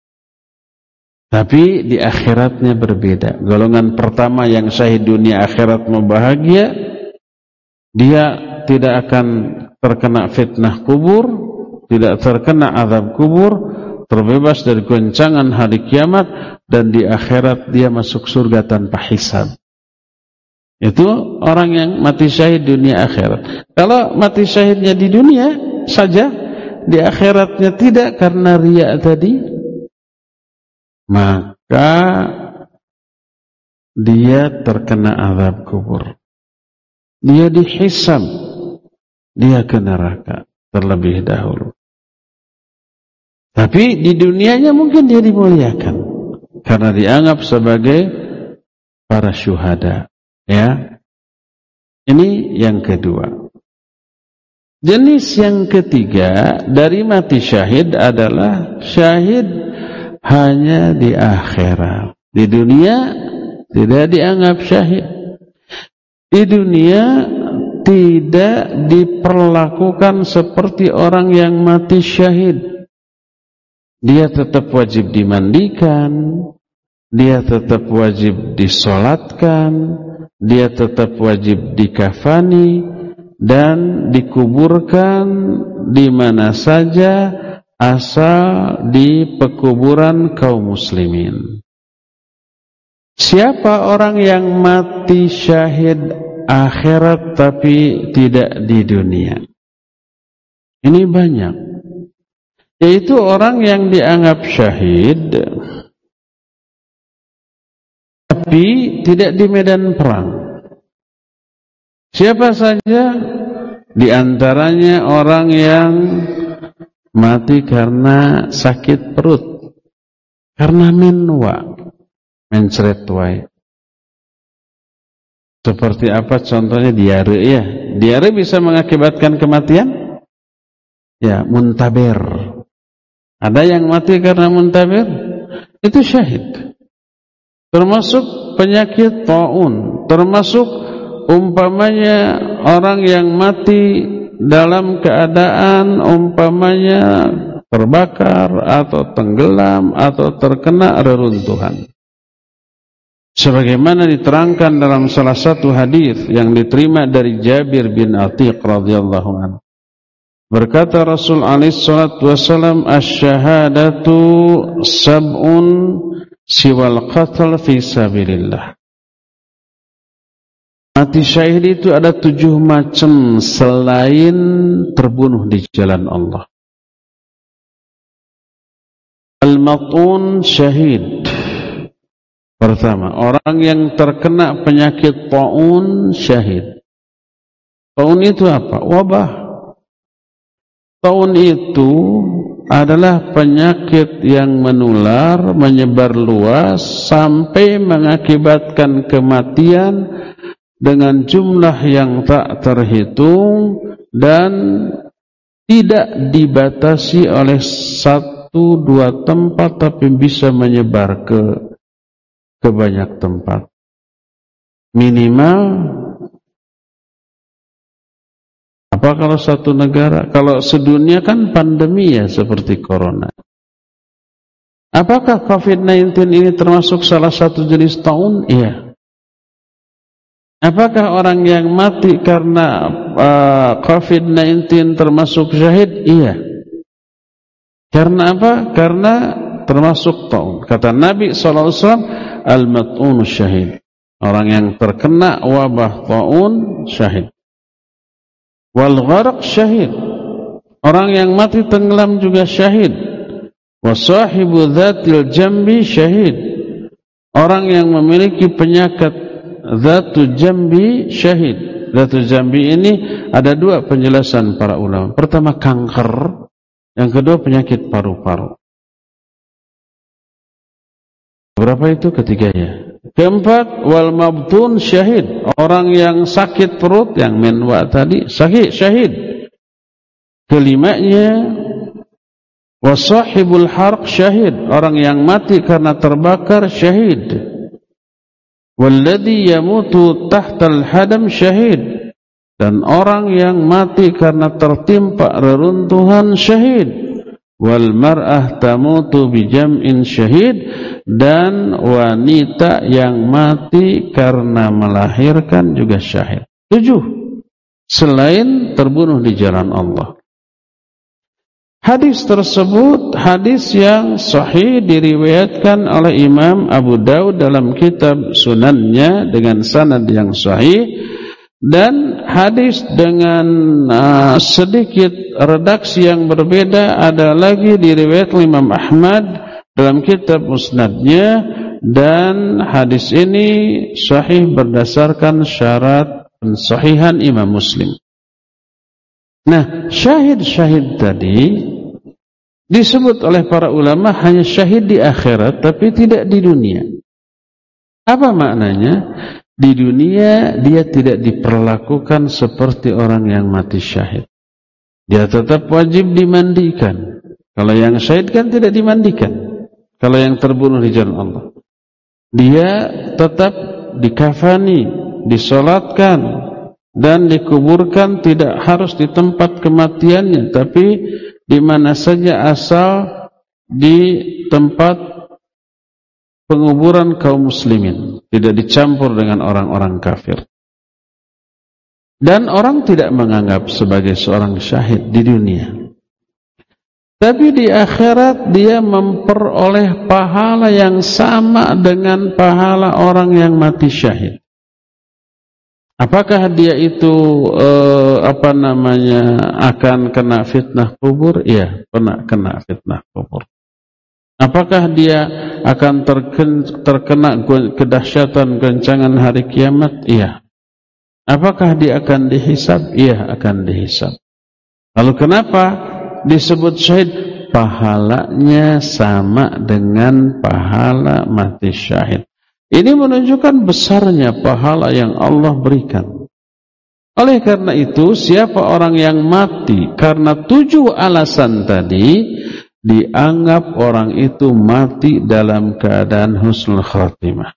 tapi di akhiratnya berbeda. Golongan pertama yang syahid dunia akhirat bahagia, dia tidak akan terkena fitnah kubur, tidak terkena azab kubur, terbebas dari goncangan hari kiamat, dan di akhirat dia masuk surga tanpa hisab. Itu orang yang mati syahid dunia akhirat. Kalau mati syahidnya di dunia saja, di akhiratnya tidak karena riya tadi, maka dia terkena azab kubur, dia dihisab, dia ke neraka terlebih dahulu. Tapi di dunianya mungkin dia dimuliakan karena dianggap sebagai para syuhada. Ya, ini yang kedua. Jenis yang ketiga dari mati syahid adalah syahid hanya di akhirat. Di dunia tidak dianggap syahid. Di dunia tidak diperlakukan seperti orang yang mati syahid. Dia tetap wajib dimandikan, dia tetap wajib disolatkan, dia tetap wajib dikafani dan dikuburkan di mana saja asal di pekuburan kaum muslimin. Siapa orang yang mati syahid akhirat tapi tidak di dunia? Ini banyak. Yaitu orang yang dianggap syahid tapi tidak di medan perang. Siapa saja? Di antaranya orang yang mati karena sakit perut, karena menwa, mencret wae. Seperti apa contohnya? Diare ya. Diare bisa mengakibatkan kematian? Ya, muntaber. Ada yang mati karena muntaber? Itu syahid. Termasuk penyakit taun, termasuk umpamanya orang yang mati dalam keadaan umpamanya terbakar atau tenggelam atau terkena reruntuhan. Sebagaimana diterangkan dalam salah satu hadis yang diterima dari Jabir bin Atiq radhiyallahu anhu. Berkata Rasul alaihi salatu wasallam, "Asy-syahadatu sab'un siwal qatl fi sabilillah." Mati syahid itu ada tujuh macam selain terbunuh di jalan Allah. Al-mat'un syahid. Pertama, orang yang terkena penyakit taun syahid. Taun itu apa? Wabah. Taun itu adalah penyakit yang menular, menyebar luas sampai mengakibatkan kematian dengan jumlah yang tak terhitung dan tidak dibatasi oleh satu dua tempat, tapi bisa menyebar ke ke banyak tempat. Minimal apa kalau satu negara, kalau sedunia kan pandemi ya seperti corona. Apakah covid sembilan belas ini termasuk salah satu jenis taun? Iya. Apakah orang yang mati karena uh, covid sembilan belas termasuk syahid? Iya. Karena apa? Karena termasuk taun. Kata Nabi shallallahu alaihi wasallam, al-mat'un syahid. Orang yang terkena wabah taun syahid. Wal gharq syahid. Orang yang mati tenggelam juga syahid. Wa sahibu dzatil jambi syahid. Orang yang memiliki penyakit dzatul jambi syahid. Dzatul jambi ini ada dua penjelasan para ulama. Pertama kanker, yang kedua penyakit paru-paru. Berapa itu ketiganya? Keempat, wal mabtun syahid. Orang yang sakit perut, yang menwa tadi, sakit syahid. Kelimanya, wasahibul harq syahid. Orang yang mati karena terbakar syahid. Walladhi yamutu tahtal hadam syahid. Dan orang yang mati karena tertimpa reruntuhan syahid. Wal mar'ah tamutu bijam'in syahid. Dan wanita yang mati karena melahirkan juga syahid. Tujuh. Selain terbunuh di jalan Allah. Hadis tersebut hadis yang sahih diriwayatkan oleh Imam Abu Daud dalam kitab Sunannya dengan sanad yang sahih, dan hadis dengan uh, sedikit redaksi yang berbeda ada lagi diriwayatkan Imam Ahmad dalam kitab Musnadnya, dan hadis ini sahih berdasarkan syarat pensahihan Imam Muslim. Nah, syahid-syahid tadi disebut oleh para ulama hanya syahid di akhirat, tapi tidak di dunia. Apa maknanya? Di dunia dia tidak diperlakukan seperti orang yang mati syahid. Dia tetap wajib dimandikan. Kalau yang syahid kan tidak dimandikan. Kalau yang terbunuh di jalan Allah, dia tetap dikafani, disolatkan, dan dikuburkan, tidak harus di tempat kematiannya, tapi di mana saja asal di tempat penguburan kaum muslimin, tidak dicampur dengan orang-orang kafir. Dan orang tidak menganggap sebagai seorang syahid di dunia. Tapi di akhirat dia memperoleh pahala yang sama dengan pahala orang yang mati syahid. Apakah dia itu eh, apa namanya akan kena fitnah kubur? Iya, pernah kena fitnah kubur. Apakah dia akan terkena, terkena kedahsyatan goncangan hari kiamat? Iya. Apakah dia akan dihisab? Iya, akan dihisab. Lalu kenapa disebut syahid? Pahalanya sama dengan pahala mati syahid. Ini menunjukkan besarnya pahala yang Allah berikan. Oleh karena itu, siapa orang yang mati karena tujuh alasan tadi, dianggap orang itu mati dalam keadaan husnul khatimah.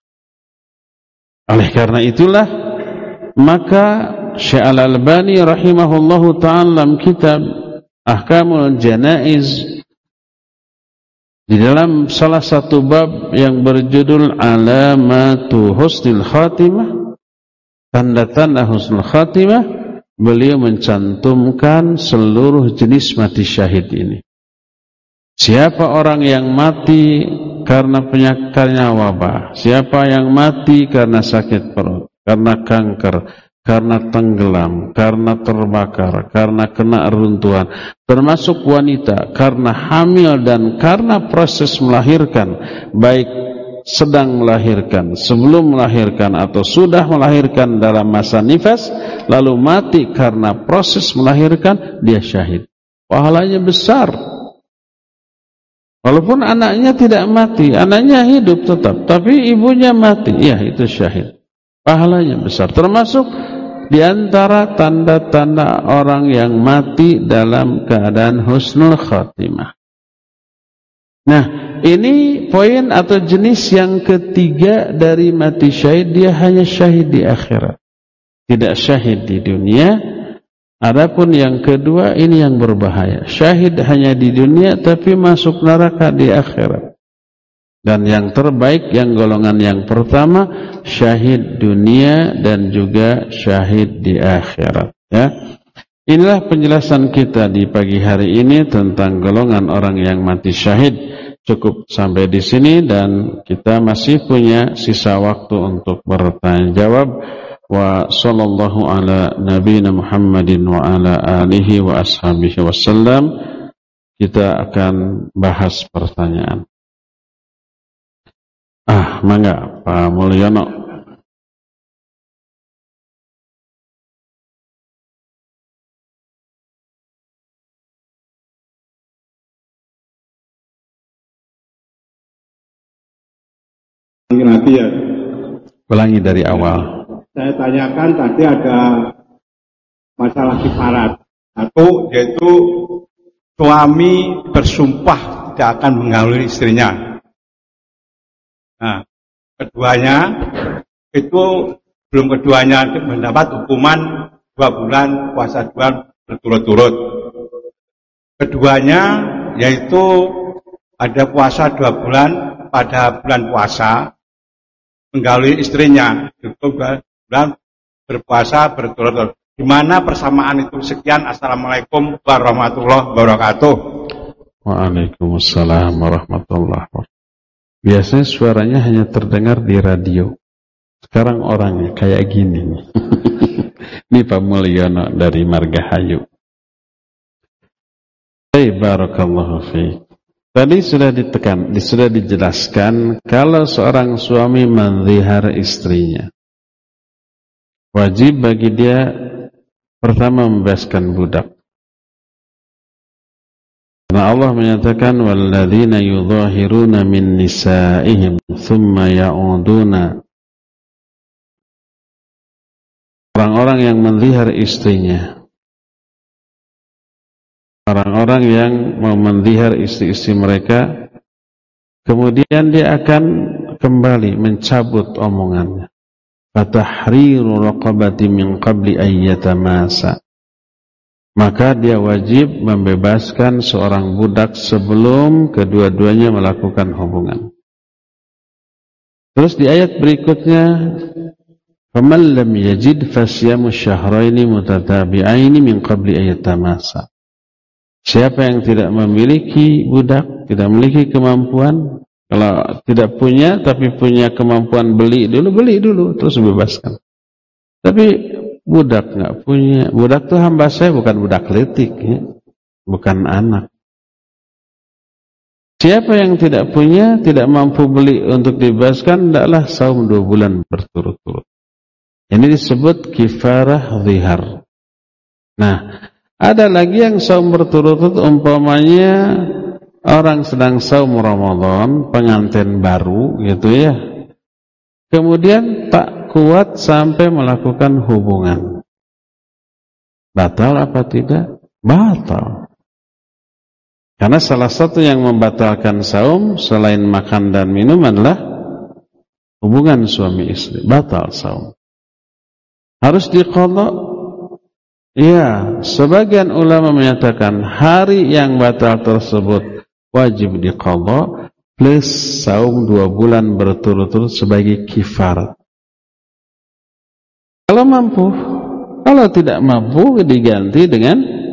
Oleh karena itulah, maka Syekh Al-Albani rahimahullahu ta'ala dalam kitab Ahkamul Janaiz, di dalam salah satu bab yang berjudul Alamatu Husnul Khatimah, tanda-tanda husnul khatimah, beliau mencantumkan seluruh jenis mati syahid ini. Siapa orang yang mati karena penyakitnya wabah, siapa yang mati karena sakit perut, karena kanker, karena tenggelam, karena terbakar, karena kena runtuhan, termasuk wanita karena hamil dan karena proses melahirkan, baik sedang melahirkan, sebelum melahirkan, atau sudah melahirkan dalam masa nifas, lalu mati karena proses melahirkan, dia syahid. Pahalanya besar. Walaupun anaknya tidak mati, anaknya hidup tetap, tapi ibunya mati, ya itu syahid. Pahalanya besar. Termasuk di antara tanda-tanda orang yang mati dalam keadaan husnul khatimah. Nah, ini poin atau jenis yang ketiga dari mati syahid. Dia hanya syahid di akhirat, tidak syahid di dunia. Adapun yang kedua, ini yang berbahaya. Syahid hanya di dunia tapi masuk neraka di akhirat. Dan yang terbaik, yang golongan yang pertama, syahid dunia dan juga syahid di akhirat. Ya, inilah penjelasan kita di pagi hari ini tentang golongan orang yang mati syahid. Cukup sampai di sini, dan kita masih punya sisa waktu untuk bertanya jawab. Wa sallallahu ala nabiyina Muhammadin wa ala alihi wa ashabihi wasallam. Kita akan bahas pertanyaan. Ah, mangga Pak Mulyono. Nanti ya. Ulangi dari awal. Saya tanyakan tadi ada masalah kifarat. Satu, yaitu suami bersumpah tidak akan menggauli istrinya. Nah, keduanya itu belum keduanya mendapat hukuman dua bulan puasa dua berturut-turut. Keduanya yaitu ada puasa dua bulan pada bulan puasa menggauli istrinya, itu bulan berpuasa berturut-turut. Di mana persamaan itu? Sekian. Assalamualaikum warahmatullahi wabarakatuh. Waalaikumsalam warahmatullahi wabarakatuh. Biasanya suaranya hanya terdengar di radio. Sekarang orangnya kayak gini. Ini Pak Mulyono dari Margahayu. Hey, barakallahu fiik. Tadi sudah ditekan, sudah dijelaskan kalau seorang suami menzihar istrinya, wajib bagi dia pertama membebaskan budak. Karena Allah menyatakan walladzina yudhahiruna min nisaihim thumma ya'uduna, orang-orang yang menzihar istrinya, orang-orang yang mau menzihar istri-istri mereka, kemudian dia akan kembali mencabut omongannya. Fatahriru raqabati min qabli ayyatamasa. Maka dia wajib membebaskan seorang budak sebelum kedua-duanya melakukan hubungan. Terus di ayat berikutnya, faman lam yajid fasyamu syahraini mutatabi'aini min qabli ayyatamasa. Siapa yang tidak memiliki budak, tidak memiliki kemampuan, kalau tidak punya tapi punya kemampuan beli dulu, beli dulu terus bebaskan. Tapi budak nggak punya, budak itu hamba saya, bukan budak letik, ya. Bukan anak. Siapa yang tidak punya, tidak mampu beli untuk dibebaskan, hendaklah saum dua bulan berturut-turut. Ini disebut kifarah zihar. Nah, ada lagi yang saum berturut-turut, umpamanya orang sedang saum Ramadan, pengantin baru gitu ya. Kemudian tak kuat sampai melakukan hubungan. Batal apa tidak? Batal. Karena salah satu yang membatalkan saum selain makan dan minum adalah hubungan suami istri. Batal saum. Harus diqadha. Ya, sebagian ulama menyatakan hari yang batal tersebut wajib diqadha plus saum dua bulan berturut-turut sebagai kifarat. Kalau mampu, kalau tidak mampu diganti dengan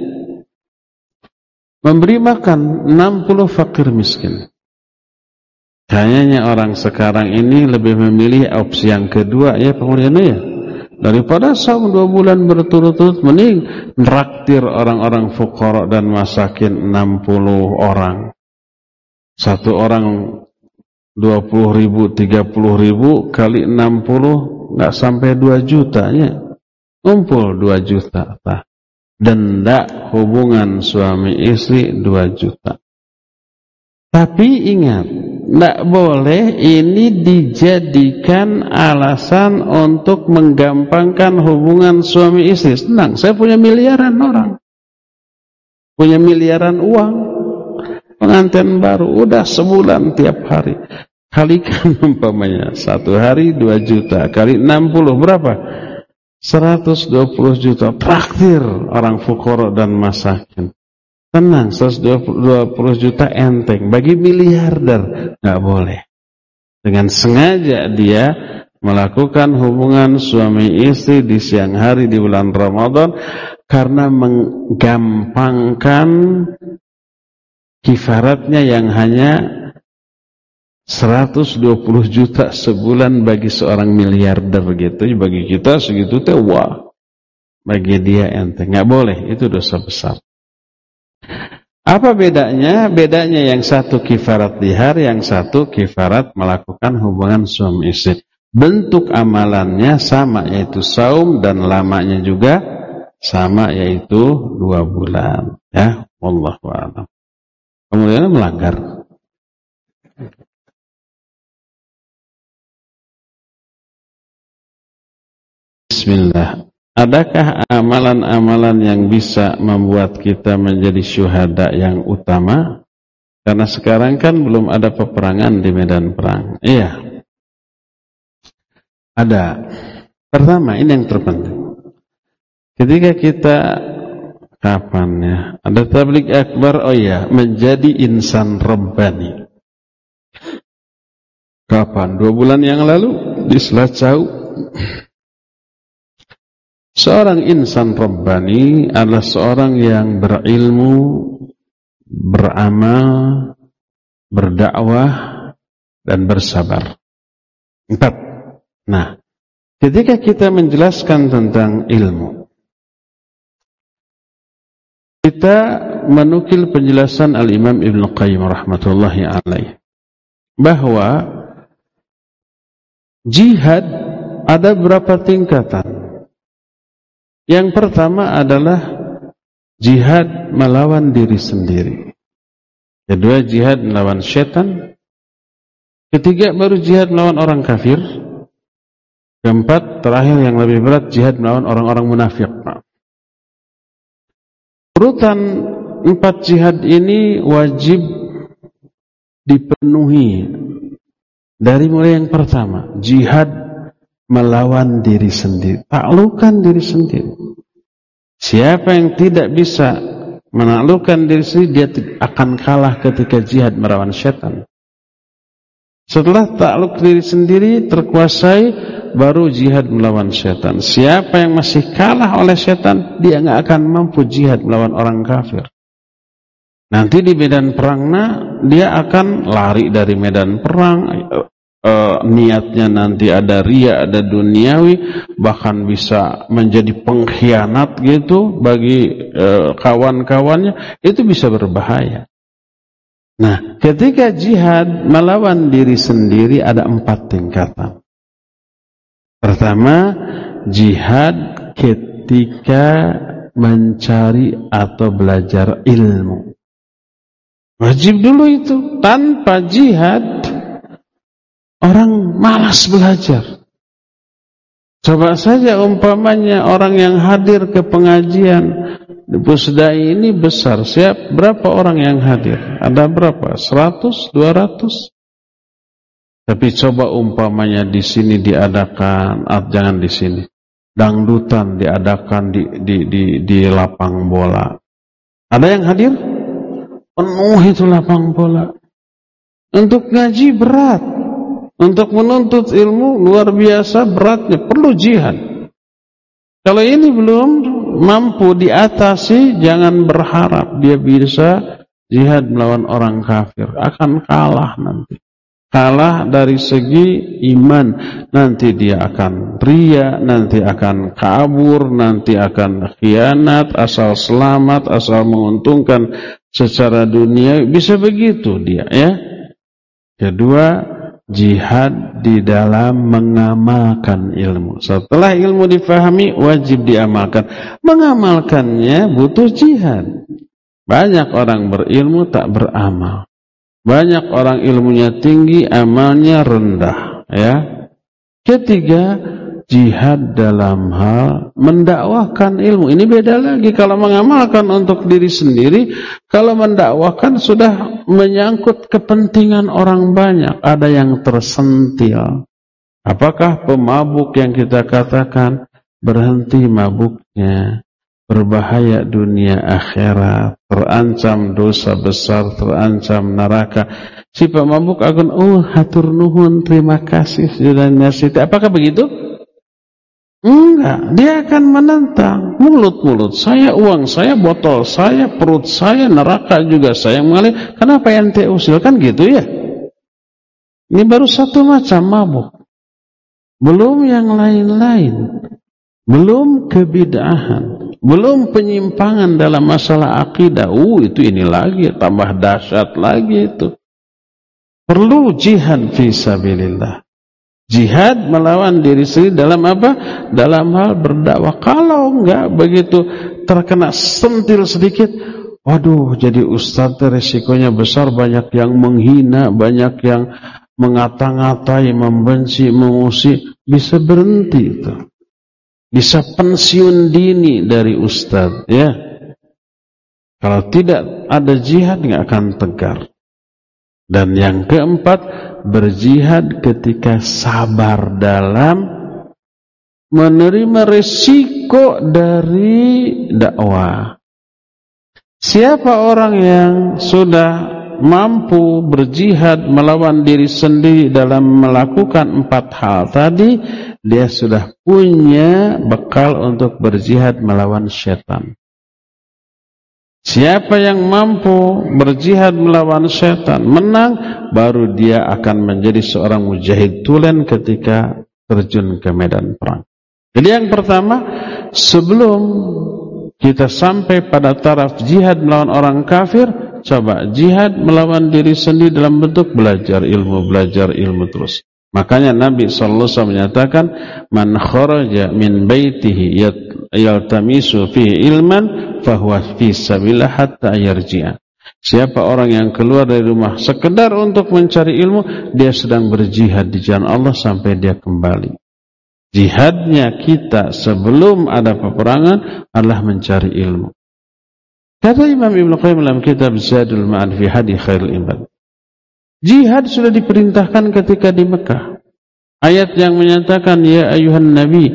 memberi makan enam puluh fakir miskin. Kayaknya orang sekarang ini lebih memilih opsi yang kedua ya, Pak ya. Daripada saum dua bulan berturut-turut, mending nraktir orang-orang fuqara dan masakin enam puluh orang. Satu orang dua puluh ribu, tiga puluh ribu kali enam puluh, nggak sampai dua jutanya. Ngumpul dua juta. Nah, denda hubungan suami istri dua juta. Tapi ingat, tidak boleh ini dijadikan alasan untuk menggampangkan hubungan suami istri. Senang, saya punya miliaran orang, punya miliaran uang, pengantin baru, udah sebulan tiap hari. Kalikan umpamanya satu hari dua juta, kali enam puluh berapa? seratus dua puluh juta. Traktir orang fuqara dan masakin. Tenang, seratus dua puluh juta enteng. Bagi miliarder nggak boleh. Dengan sengaja dia melakukan hubungan suami istri di siang hari di bulan Ramadan karena menggampangkan kifaratnya yang hanya seratus dua puluh juta sebulan bagi seorang miliarder gitu. Bagi kita segitu teh wah. Bagi dia enteng. Nggak boleh, itu dosa besar. Apa bedanya? Bedanya yang satu kifarat dihar, yang satu kifarat melakukan hubungan suami istri. Bentuk amalannya sama, yaitu saum, dan lamanya juga sama, yaitu dua bulan. Ya, wallahu a'lam. Kemudian melanggar. Bismillah. Adakah amalan-amalan yang bisa membuat kita menjadi syuhada yang utama? Karena sekarang kan belum ada peperangan di medan perang. Iya. Ada. Pertama, ini yang terpenting. Ketika kita kapan ya? Ada tabligh akbar, oh ya, menjadi insan rabbani. Kapan? Dua bulan yang lalu di Selacau. Seorang insan rabbani adalah seorang yang berilmu, beramal, berdakwah, dan bersabar. Empat. Nah, ketika kita menjelaskan tentang ilmu, kita menukil penjelasan Al-Imam Ibnu Qayyim rahmatullahi alaih bahwa jihad ada beberapa tingkatan. Yang pertama adalah jihad melawan diri sendiri. Kedua, jihad melawan syaitan. Ketiga, baru jihad melawan orang kafir. Keempat, terakhir yang lebih berat, jihad melawan orang-orang munafik. Urutan empat jihad ini wajib dipenuhi. Dari mulai yang pertama, jihad melawan diri sendiri, taklukkan diri sendiri. Siapa yang tidak bisa menaklukkan diri sendiri, dia akan kalah ketika jihad melawan syaitan. Setelah takluk diri sendiri terkuasai, baru jihad melawan syaitan. Siapa yang masih kalah oleh syaitan, dia nggak akan mampu jihad melawan orang kafir. Nanti di medan perangnya dia akan lari dari medan perang. E, niatnya nanti ada ria, ada duniawi, bahkan bisa menjadi pengkhianat gitu bagi e, kawan-kawannya. Itu bisa berbahaya. Nah, ketika jihad melawan diri sendiri ada empat tingkatan. Pertama, jihad ketika mencari atau belajar ilmu. Wajib dulu itu. Tanpa jihad, orang malas belajar. Coba saja umpamanya orang yang hadir ke pengajian di Pusdai ini besar. Siap berapa orang yang hadir? Ada berapa? seratus, dua ratus? Tapi coba umpamanya di sini diadakan, ah, jangan di sini. Dangdutan diadakan di, di, di, di lapang bola. Ada yang hadir? Penuh itu lapang bola. Untuk ngaji berat. Untuk menuntut ilmu luar biasa beratnya. Perlu jihad. Kalau ini belum mampu diatasi, jangan berharap dia bisa jihad melawan orang kafir. Akan kalah nanti. Kalah dari segi iman. Nanti dia akan ria, nanti akan kabur, nanti akan khianat, asal selamat, asal menguntungkan secara dunia. Bisa begitu dia, ya. Kedua, jihad di dalam mengamalkan ilmu. Setelah ilmu difahami, wajib diamalkan. Mengamalkannya butuh jihad. Banyak orang berilmu tak beramal. Banyak orang ilmunya tinggi, amalnya rendah. Ya. Ketiga, jihad dalam hal mendakwahkan ilmu. Ini beda lagi. Kalau mengamalkan untuk diri sendiri, kalau mendakwahkan sudah menyangkut kepentingan orang banyak. Ada yang tersentil. Apakah pemabuk yang kita katakan berhenti mabuknya? Berbahaya dunia akhirat, terancam dosa besar, terancam neraka. Si pemabuk akan, oh hatur nuhun, terima kasih sudah nasihat. Apakah begitu? Enggak, dia akan menentang. Mulut-mulut saya, uang saya, botol saya, perut saya, neraka juga saya mengalir. Kenapa ente usil? Kan gitu ya. Ini baru satu macam mabuk. Belum yang lain-lain. Belum kebid'ahan. Belum penyimpangan dalam masalah akidah. Uh, itu ini lagi, tambah dahsyat lagi itu. Perlu jihad fi sabilillah. Jihad melawan diri sendiri dalam apa? Dalam hal berdakwah. Kalau enggak begitu terkena sentil sedikit, waduh, jadi ustaz resikonya besar, banyak yang menghina, banyak yang mengata-ngatai, membenci, memuji, bisa berhenti itu. Bisa pensiun dini dari ustaz, ya. Kalau tidak ada jihad, nggak akan tegar. Dan yang keempat, berjihad ketika sabar dalam menerima resiko resiko dari dakwah. Siapa orang yang sudah mampu berjihad melawan diri sendiri dalam melakukan empat hal tadi, dia sudah punya bekal untuk berjihad melawan syaitan. Siapa yang mampu berjihad melawan syaitan, menang, baru dia akan menjadi seorang mujahid tulen ketika terjun ke medan perang. Jadi yang pertama, sebelum kita sampai pada taraf jihad melawan orang kafir, coba jihad melawan diri sendiri dalam bentuk belajar ilmu, belajar ilmu terus. Makanya Nabi sallallahu alaihi wasallam menyatakan, man kharaja min baitihi yaltamisu fihi ilman fahuwa fi sabilillah hatta yarji'a. Siapa orang yang keluar dari rumah sekedar untuk mencari ilmu, dia sedang berjihad di jalan Allah sampai dia kembali. Jihadnya kita sebelum ada peperangan adalah mencari ilmu. Kata Imam Ibnu Qayyim dalam kitab Zadul Ma'ad fi Hadi Khairul Ibad, jihad sudah diperintahkan ketika di Mekah. Ayat yang menyatakan, ya ayuhan nabi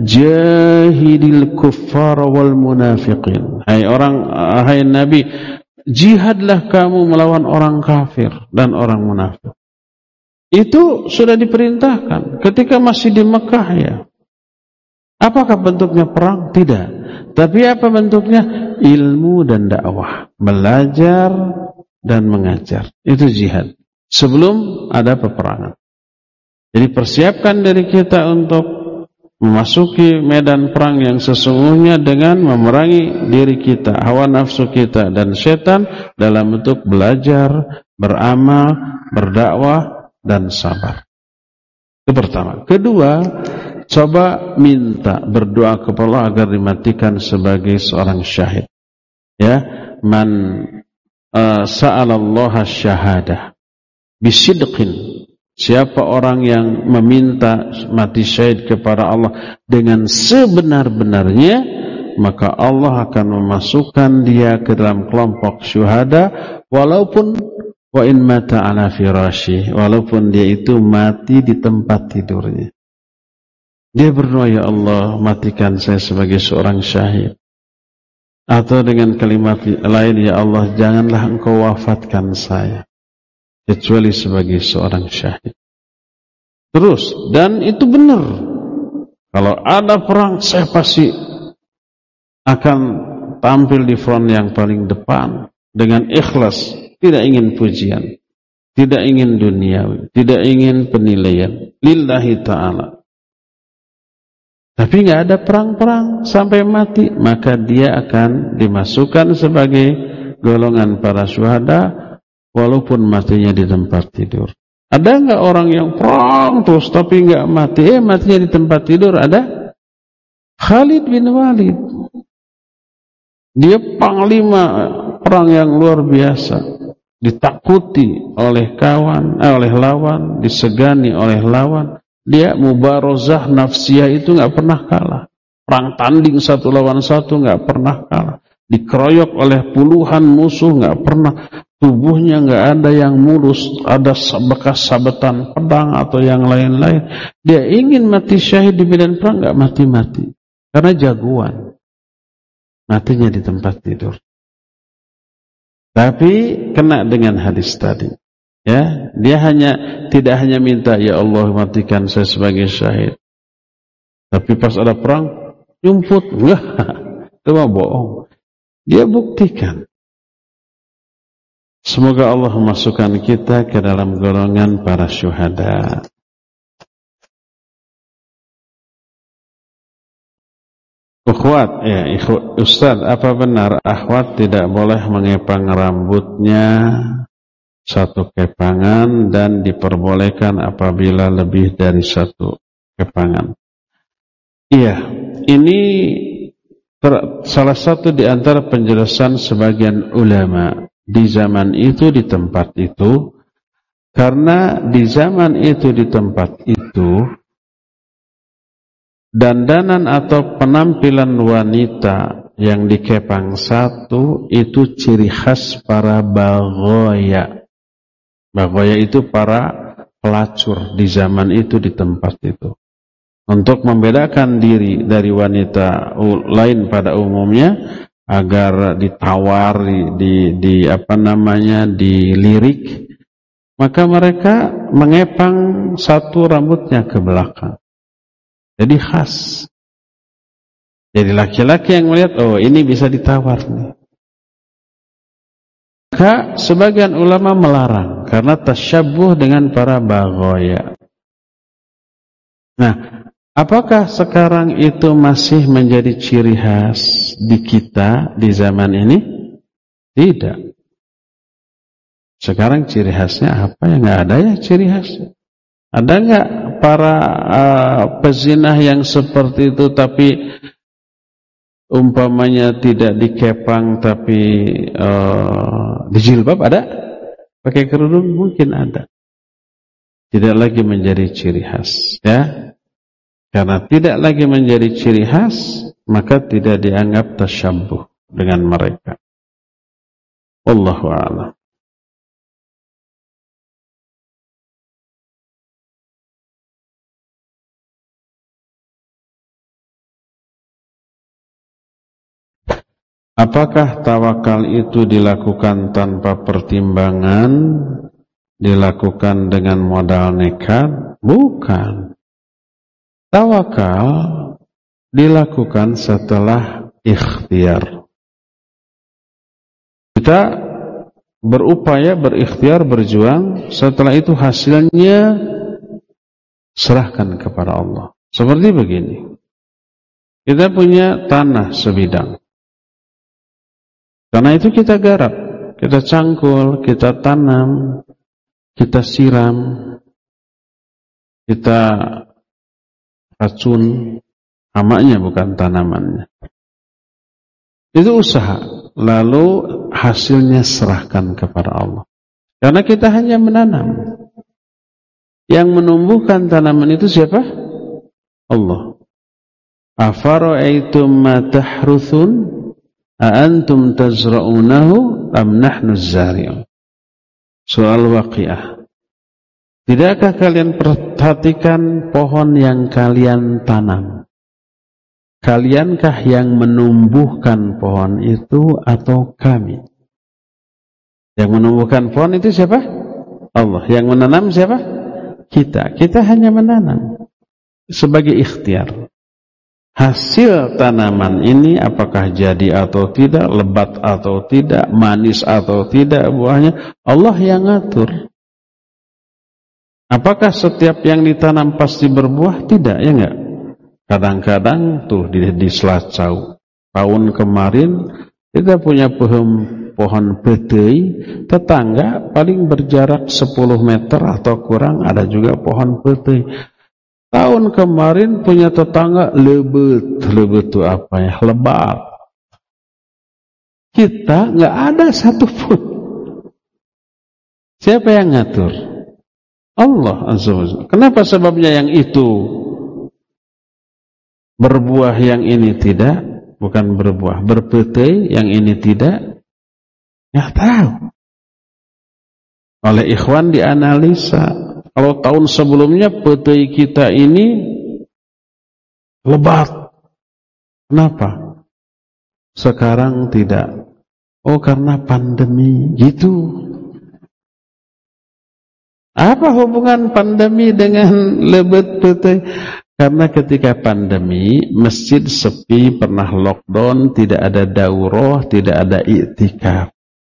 jahidil kuffar wal munafiqin. Hai orang, hai nabi, jihadlah kamu melawan orang kafir dan orang munafik. Itu sudah diperintahkan ketika masih di Mekah ya. Apakah bentuknya perang? Tidak. Tapi apa bentuknya? Ilmu dan dakwah. Belajar dan mengajar. Itu jihad. Sebelum ada peperangan. Jadi persiapkan diri kita untuk memasuki medan perang yang sesungguhnya dengan memerangi diri kita, hawa nafsu kita dan setan dalam bentuk belajar, beramal, berdakwah, dan sabar. Itu pertama. Kedua, coba minta, berdoa kepada Allah agar dimatikan sebagai seorang syahid. Ya, man uh, sa'alallaha syahadah bisidqin. Siapa orang yang meminta mati syahid kepada Allah dengan sebenar-benarnya, maka Allah akan memasukkan dia ke dalam kelompok syuhada, walaupun wa in mata ala firashi, walaupun dia itu mati di tempat tidurnya. Dia berdoa, ya Allah, matikan saya sebagai seorang syahid. Atau dengan kalimat lain, ya Allah, janganlah engkau wafatkan saya kecuali sebagai seorang syahid. Terus, dan itu benar. Kalau ada perang, saya pasti akan tampil di front yang paling depan dengan ikhlas. Tidak ingin pujian, tidak ingin duniawi, tidak ingin penilaian, lillahi ta'ala. Tapi nggak ada perang-perang sampai mati, maka dia akan dimasukkan sebagai golongan para syuhada, walaupun matinya di tempat tidur. Ada nggak orang yang perang terus tapi nggak mati? Eh, matinya di tempat tidur. Ada? Khalid bin Walid. Dia panglima perang yang luar biasa. Ditakuti oleh kawan, eh, oleh lawan, disegani oleh lawan. Dia mubarozah nafsiyah itu nggak pernah kalah. Perang tanding satu lawan satu nggak pernah kalah. Dikeroyok oleh puluhan musuh nggak pernah. Tubuhnya nggak ada yang mulus, ada bekas sabetan pedang atau yang lain-lain. Dia ingin mati syahid di medan perang, nggak mati-mati, karena jagoan. Matinya di tempat tidur. Tapi kena dengan hadis tadi. Ya, dia hanya tidak hanya minta, ya Allah matikan saya sebagai syahid. Tapi pas ada perang, nyumput, enggak, itu mah bohong. Dia buktikan. Semoga Allah memasukkan kita ke dalam golongan para syuhada. Ukhwat, ya, Ustaz, apa benar akhwat tidak boleh mengepang rambutnya satu kepangan dan diperbolehkan apabila lebih dari satu kepangan? Iya, ini ter, salah satu di antara penjelasan sebagian ulama di zaman itu, di tempat itu, karena di zaman itu, di tempat itu, dandanan atau penampilan wanita yang dikepang satu itu ciri khas para baghoya. Baghoya itu para pelacur di zaman itu, di tempat itu. untuk membedakan diri dari wanita lain pada umumnya, agar ditawar, di, di, di apa namanya, dilirik, maka mereka mengepang satu rambutnya ke belakang. Jadi khas. Jadi laki-laki yang melihat, oh ini bisa ditawar nih. Maka sebagian ulama melarang karena tasyabbuh dengan para baghoya. Nah, apakah sekarang itu masih menjadi ciri khas di kita di zaman ini? Tidak. Sekarang ciri khasnya apa ya? Nggak ada ya ciri khasnya. Ada nggak para uh, pezinah yang seperti itu tapi umpamanya tidak dikepang tapi uh, dijilbab? Ada? Pakai kerudung mungkin ada. Tidak lagi menjadi ciri khas, ya. Karena tidak lagi menjadi ciri khas, maka tidak dianggap tasyabbuh dengan mereka. Wallahu a'lam. Apakah tawakal itu dilakukan tanpa pertimbangan, dilakukan dengan modal nekat? Bukan. Tawakal dilakukan setelah ikhtiar. Kita berupaya, berikhtiar, berjuang, setelah itu hasilnya serahkan kepada Allah. Seperti begini. Kita punya tanah sebidang. Karena itu kita garap, kita cangkul, kita tanam, kita siram, kita racun, hamaknya bukan tanamannya. Itu usaha, lalu hasilnya serahkan kepada Allah. Karena kita hanya menanam. Yang menumbuhkan tanaman itu siapa? Allah. Afara'aitum ma tahruthun a'antum tazra'unahu am nahnu az-zari'un. Soal Waqiah. Tidakkah kalian perhatikan pohon yang kalian tanam? Kaliankah yang menumbuhkan pohon itu atau kami? Yang menumbuhkan pohon itu siapa? Allah. Yang menanam siapa? Kita. Kita hanya menanam sebagai ikhtiar. Hasil tanaman ini apakah jadi atau tidak, lebat atau tidak, manis atau tidak buahnya, Allah yang ngatur. Apakah setiap yang ditanam pasti berbuah? Tidak, ya enggak? Kadang-kadang tuh di, di Selacau, tahun kemarin kita punya pohon, pohon petai, tetangga paling berjarak sepuluh meter atau kurang ada juga pohon petai. Tahun kemarin punya tetangga lebet, lebet itu apa ya? Lebat. Kita nggak ada satupun. Siapa yang ngatur? Allah Azza wa Jalla. Kenapa sebabnya yang itu berbuah, yang ini tidak? Bukan berbuah, berpetai, yang ini tidak? Nggak tahu. Oleh ikhwan dianalisa. Kalau tahun sebelumnya petai kita ini lebat. Kenapa? Sekarang tidak. Oh, karena pandemi. Gitu. Apa hubungan pandemi dengan lebat petai? Karena ketika pandemi, masjid sepi, pernah lockdown, tidak ada daurah, tidak ada i'tikaf.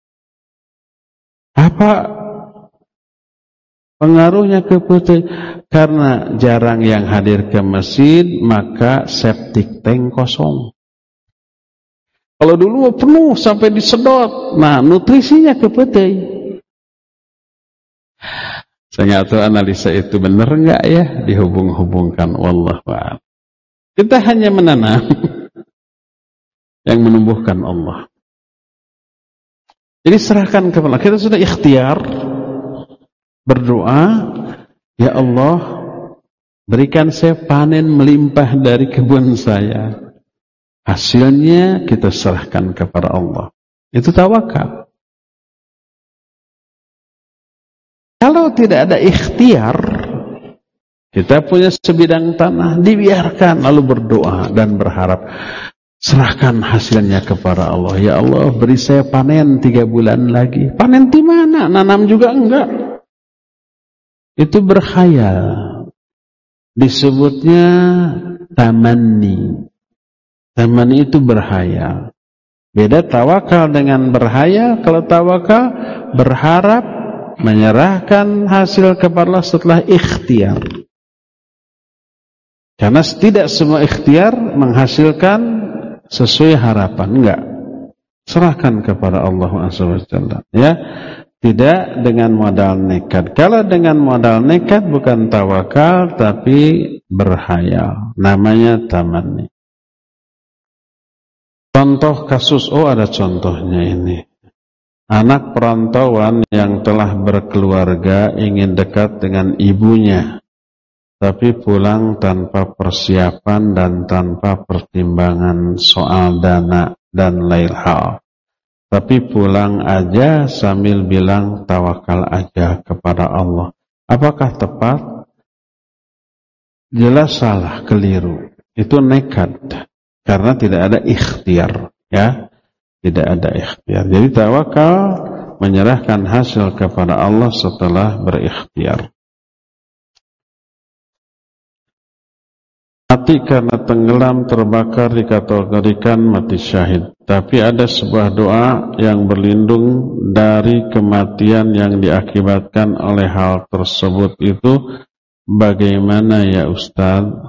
Apa pengaruhnya ke petai? Karena jarang yang hadir ke masjid, maka septic tank kosong. Kalau dulu penuh sampai disedot, nah nutrisinya ke petai. Saya nggak tahu analisa itu benar nggak ya, dihubung-hubungkan. Wallahu a'lam. Kita hanya menanam yang menumbuhkan Allah. Jadi serahkan kepada Allah. Kita sudah ikhtiar berdoa, ya Allah, berikan saya panen melimpah dari kebun saya. Hasilnya kita serahkan kepada Allah. Itu tawakal. Kalau tidak ada ikhtiar, Kita punya sebidang tanah, dibiarkan lalu berdoa dan berharap. Serahkan hasilnya kepada Allah. Ya Allah, beri saya panen tiga bulan lagi. Panen di mana? Nanam juga enggak. Itu berkhayal. Disebutnya tamanni. Tamanni itu berkhayal. Beda tawakal dengan berkhayal. Kalau tawakal berharap, menyerahkan hasil kepada Allah setelah ikhtiar. Karena tidak semua ikhtiar menghasilkan sesuai harapan, enggak. Serahkan kepada Allah subhanahu wa taala, ya. Tidak dengan modal nekat. Kalau dengan modal nekat bukan tawakal tapi berkhayal. Namanya tamanni. Contoh kasus, oh ada contohnya ini. Anak perantauan yang telah berkeluarga ingin dekat dengan ibunya, tapi pulang tanpa persiapan dan tanpa pertimbangan soal dana dan lain hal. Tapi pulang aja sambil bilang tawakal aja kepada Allah. Apakah tepat? Jelas salah, keliru. Itu nekat. Karena tidak ada ikhtiar, ya. Tidak ada ikhtiar. Jadi tawakal menyerahkan hasil kepada Allah setelah berikhtiar. Mati karena tenggelam terbakar dikategorikan mati syahid. Tapi ada sebuah doa yang berlindung dari kematian yang diakibatkan oleh hal tersebut. Itu bagaimana ya Ustaz?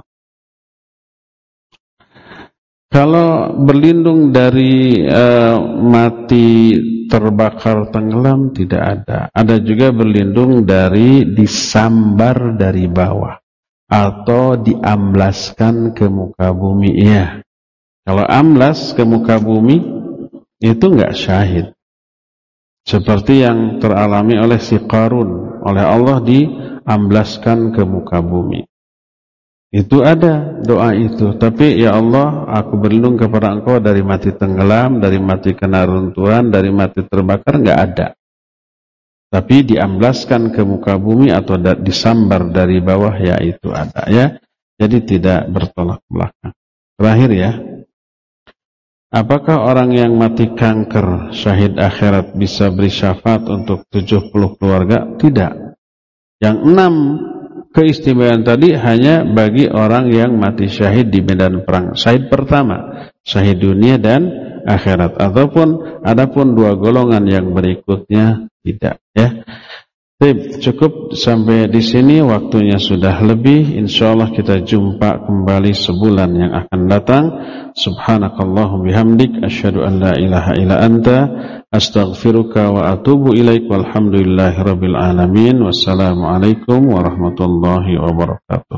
Kalau berlindung dari uh, mati terbakar tenggelam tidak ada. Ada juga berlindung dari disambar dari bawah atau diamblaskan ke muka bumi. Iya. Kalau amblas ke muka bumi itu enggak syahid. Seperti yang teralami oleh si Qarun, oleh Allah diamblaskan ke muka bumi. Itu ada doa itu. Tapi ya Allah, aku berlindung kepada Engkau dari mati tenggelam, dari mati kena runtuhan, dari mati terbakar, enggak ada. Tapi diamblaskan ke muka bumi atau disambar dari bawah, ya itu ada, ya. Jadi tidak bertolak belakang. Terakhir ya, apakah orang yang mati kanker syahid akhirat bisa beri syafaat untuk tujuh puluh keluarga? Tidak. Yang enam keistimewaan tadi hanya bagi orang yang mati syahid di medan perang. Syahid pertama, syahid dunia dan akhirat. Ataupun adapun dua golongan yang berikutnya tidak, ya. Baik, cukup sampai di sini, waktunya sudah lebih. Insyaallah kita jumpa kembali sebulan yang akan datang. Subhanakallahumma bihamdik asyhadu an la ilaha illa anta astaghfiruka wa atubu ilaik. Walhamdulillahirabbil alamin. Wassalamualaikum warahmatullahi wabarakatuh.